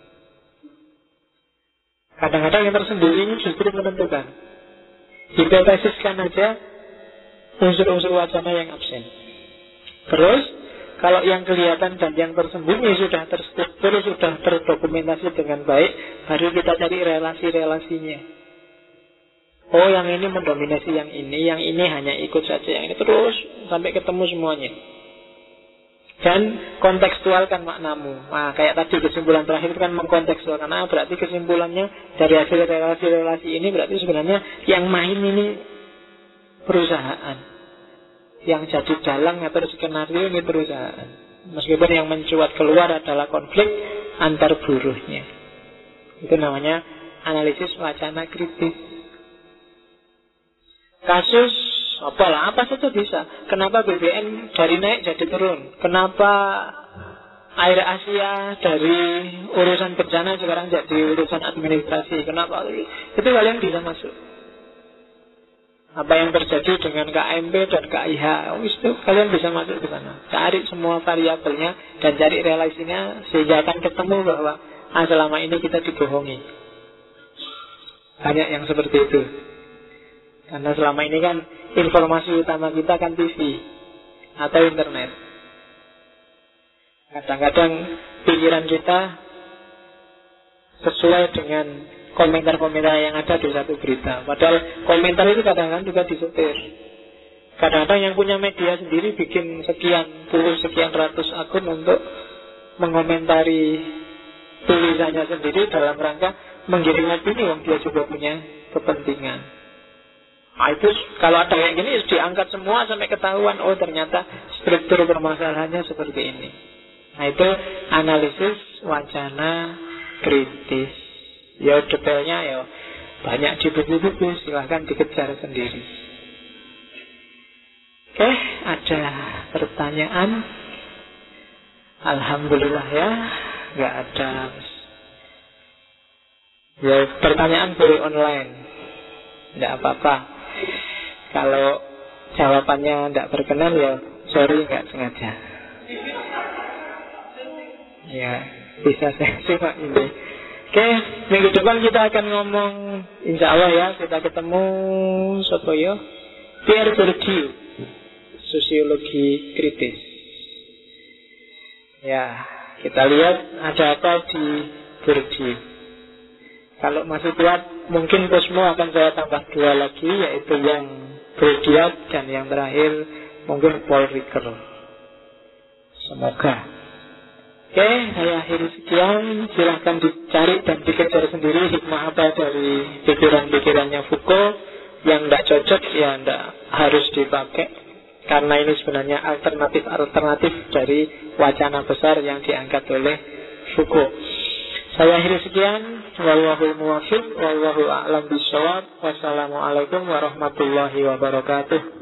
Kadang-kadang yang tersembunyi ini justru menentukan. Hipotesiskan aja unsur-unsur wacana yang absen. Terus kalau yang kelihatan dan yang tersembunyi sudah terstruktur, sudah terdokumentasi dengan baik, baru kita cari relasi-relasinya. Oh, yang ini mendominasi yang ini hanya ikut saja yang ini, terus sampai ketemu semuanya. Dan kontekstualkan maknamu. Nah, kayak tadi kesimpulan terakhir itu kan mengkontekstualkan. Nah, berarti kesimpulannya dari hasil relasi-relasi ini berarti sebenarnya yang main ini perusahaan, yang jadi dalang atau skenario ini perusahaan. Meskipun yang mencuat keluar adalah konflik antar buruhnya. Itu namanya analisis wacana kritis. Kasus apa saja bisa. Kenapa BBM dari naik jadi turun? Kenapa air Asia dari urusan bencana sekarang jadi urusan administrasi? Kenapa? Itu kalian bisa masuk. Apa yang terjadi dengan KMP dan KIH, itu kalian bisa masuk ke sana. Cari semua variabelnya dan cari relasinya sehingga akan ketemu bahwa selama ini kita dibohongi. Banyak yang seperti itu. Karena selama ini kan informasi utama kita kan TV atau internet. Kadang-kadang pikiran kita sesuai dengan komentar-komentar yang ada di satu berita. Padahal komentar itu kadang-kadang juga disetir. Kadang-kadang yang punya media sendiri bikin sekian puluh, sekian ratus akun untuk mengomentari tulisannya sendiri dalam rangka menggiring opini yang dia juga punya kepentingan. Nah, itu kalau ada kayak gini diangkat semua sampai ketahuan, oh ternyata struktur permasalahannya seperti ini. Nah, itu analisis wacana kritis. Ya detailnya ya banyak di buku-buku, silahkan dikejar sendiri. Oke, ada pertanyaan? Alhamdulillah ya, nggak ada. Ya pertanyaan boleh online, nggak apa-apa. Kalau jawabannya tidak berkenan ya sorry, nggak sengaja. Ya bisa saya simak ini. Oke, minggu depan kita akan ngomong, insya Allah ya, kita ketemu Sotoyo Pierre Bourdieu, sosiologi kritis. Ya, kita lihat ada apa di Bourdieu. Kalau masih kuat, mungkin Cosmo akan saya tambah 2 lagi, yaitu yang Bourdieu dan yang terakhir mungkin Paul Ricoeur. Semoga. Oke, saya akhiri sekian. Silahkan dicari dan dikejar sendiri hikmah apa dari pikiran-pikirannya Foucault. Yang tidak cocok ya tidak harus dipakai, karena ini sebenarnya alternatif-alternatif dari wacana besar yang diangkat oleh Foucault. Saya akhiri sekian. Wallahul muwaffiq, wallahu a'lam bishawab. Wassalamualaikum warahmatullahi wabarakatuh.